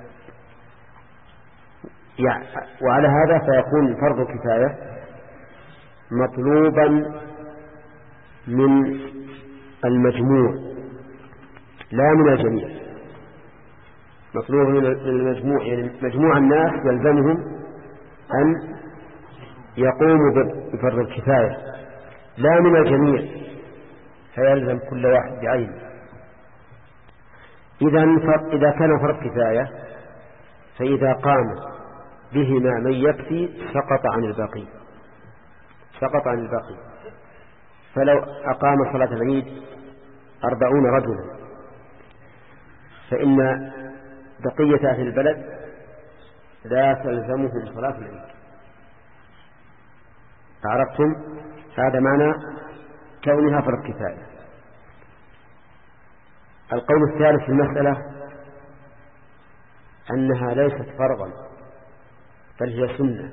يعني وعلى هذا فيكون فرض كفاية مطلوبا من المجموع لا من الجميع، مطلوب من المجموع، يعني مجموع الناس يلزمهم أن يقوموا بفرض الكفاية لا من الجميع، فيلزم كل واحد بعينه. إذا كان فرض كفاية فإذا قام بهما من يكفي سقط عن الباقي، سقط عن الباقي. فلو أقام صلاة العيد أربعون رجلا فإن بقية أهل البلد لا تلزمهم صلاة العيد. عرفتم؟ هذا معنى كونها فرض كفاية. القول الثالث في المسألة أنها ليست فرضا بل هي سنة،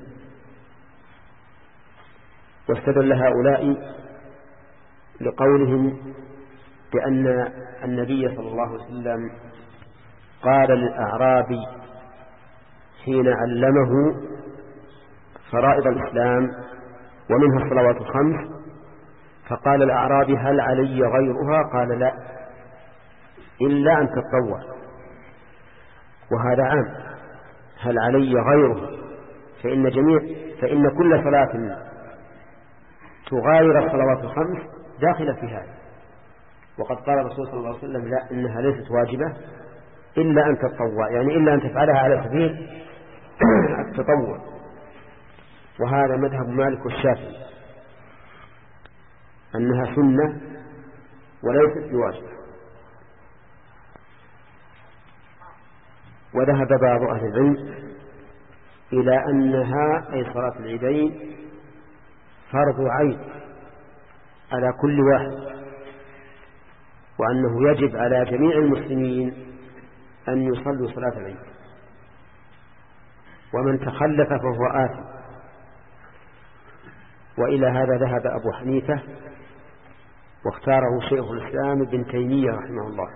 واستدل هؤلاء لقولهم بأن النبي صلى الله عليه وسلم قال للأعرابي حين علمه فرائض الإسلام ومنها الصلوات الخمس، فقال الأعرابي هل علي غيرها؟ قال لا إلا أن تتطوع. وهذا عام. هل علي غيره؟ فإن جميع فإن كل صلاة تغاير الصلوات الخمس داخلة في هذا. وقد قال الرسول صلى الله عليه وسلم لا، إنها ليست واجبة إلا أن تتطوع، يعني إلا أن تفعلها على سبيل التطوع. وهذا مذهب مالك والشافعي أنها سنة وليست بواجبة. وذهب بعض أهل العلم إلى أنها أي صلاة العيدين فرض عين على كل واحد، وأنه يجب على جميع المسلمين أن يصلوا صلاة العيد، ومن تخلف فهو آثم. وإلى هذا ذهب أبو حنيفة واختاره شيخ الإسلام ابن تيمية رحمه الله.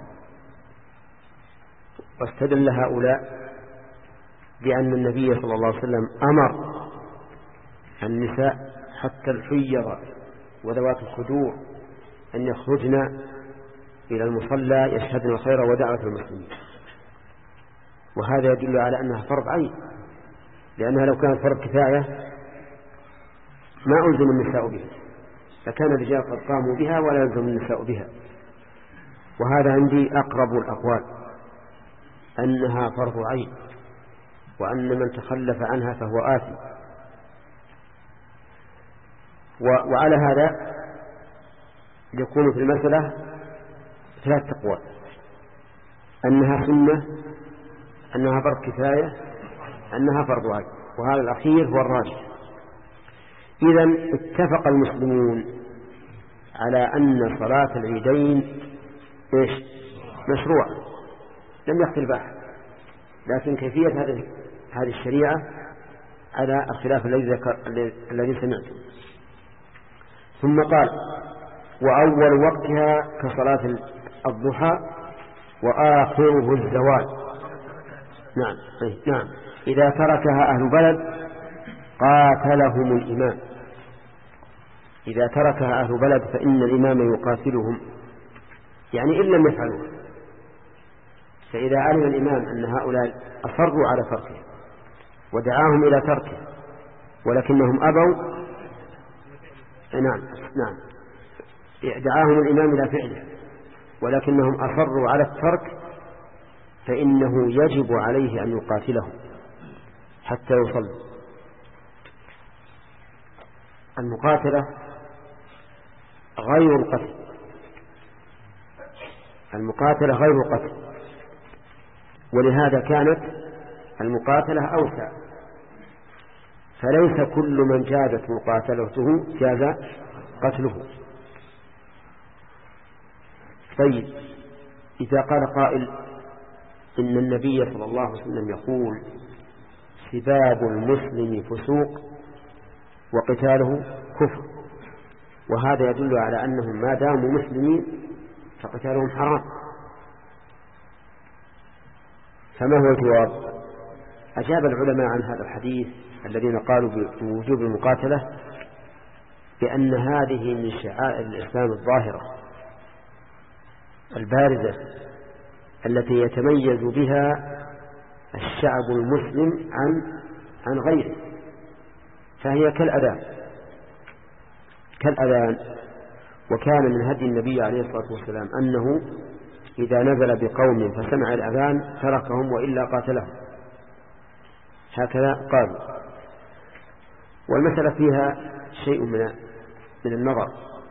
واستدل هؤلاء بأن النبي صلى الله عليه وسلم أمر النساء حتى الحيض وذوات الخدوع أن يخرجن إلى المصلى يشهدن الخير ودعوة المسلمين، وهذا يدل على أنها فرض عين، لأنها لو كانت فرض كفاية ما ألزم النساء بها، فكان الرجال قد قاموا بها ولا يلزم النساء بها. وهذا عندي أقرب الأقوال أنها فرض عين، وأن من تخلف عنها فهو آثم. وعلى هذا يكون في المسألة ثلاث أقوال: أنها سنة، أنها فرض كفاية، أنها فرض عين، وهذا الأخير هو الراجح. إذن اتفق المسلمون على أن صلاة العيدين إيش؟ مشروعة، لم يختلف أحد، لكن كيفية هذه هذه الشريعة على الخلاف الذي ذكر الذي سمعته. ثم قال: وأول وقتها كصلاة الضحى وآخره الزوال. نعم نعم إذا تركها أهل بلد قاتلهم الإمام. إذا تركها أهل بلد فإن الإمام يقاتلهم، يعني إن لم يفعلوها. فإذا علم الإمام أن هؤلاء أصروا على تركه ودعاهم إلى تركه ولكنهم أبوا، نعم نعم دعاهم الإمام إلى فعله ولكنهم أصروا على الترك، فإنه يجب عليه أن يقاتلهم حتى يصلوا. المقاتلة غير القتل، المقاتلة غير القتل، ولهذا كانت المقاتلة أوسع، فليس كل من جازت مقاتلته جاز قتله. طيب، إذا قال قائل إن النبي صلى الله عليه وسلم يقول سباب المسلم فسوق وقتاله كفر، وهذا يدل على أنهم ما داموا مسلمين فقتالهم حرام، فما هو الجواب؟ أجاب العلماء عن هذا الحديث الذين قالوا بوجوب المقاتلة بأن هذه من شعائر الإسلام الظاهرة البارزة التي يتميز بها الشعب المسلم عن عن غيره، فهي كالأذان كالأذان وكان من هدي النبي عليه الصلاة والسلام أنه إذا نزل بقوم فسمع الأذان تركهم وإلا قاتلهم، هكذا قالوا. والمسألة فيها شيء من من النظر،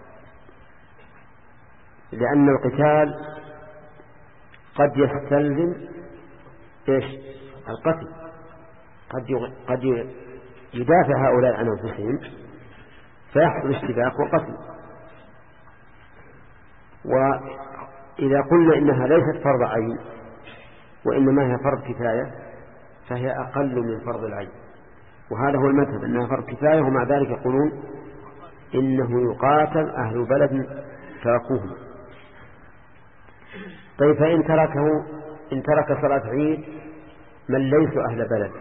لأن القتال قد يستلزم إيش؟ القتل، قد قد يدافع هؤلاء عن أنفسهم فيحصل اشتباك وقتل. وإذا قلنا إنها ليست فرض عين وإنما هي فرض كفاية فهي أقل من فرض العين، وهذا هو المذهب أنها فرض كفاية، ومع ذلك يقولون إنه يقاتل أهل بلد تركوه. طيب، فإن تركه إن ترك صلاة عيد من ليسوا أهل بلد،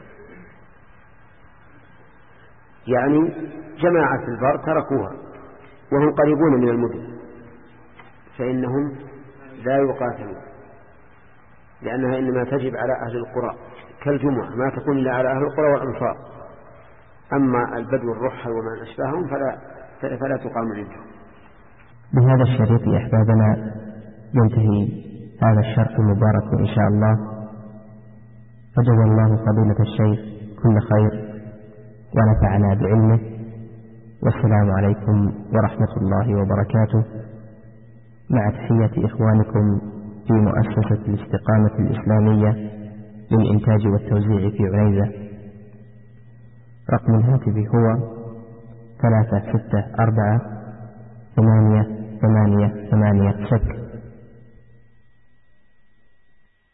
يعني جماعة البر تركوها وهم قريبون من المدن، فإنهم لا يقاتلون. لأنها إنما تجب على أهل القرى كالجمعة، ما تكون إلا على أهل القرى والأمصار. أما البدو الرحل وما أشبههم فلا, فلا تقام عندهم. بهذا الشريط أحبابنا ينتهي هذا الشرح المبارك إن شاء الله، فجزا الله فضيلة الشيخ كل خير ونفعنا بعلمه، والسلام عليكم ورحمة الله وبركاته، مع تحية إخوانكم في مؤسسة الاستقامة الإسلامية للإنتاج والتوزيع في عنيزة. رقم الهاتف هو ثلاثة ستة أربعة ثمانية ثمانية ثمانية صفر.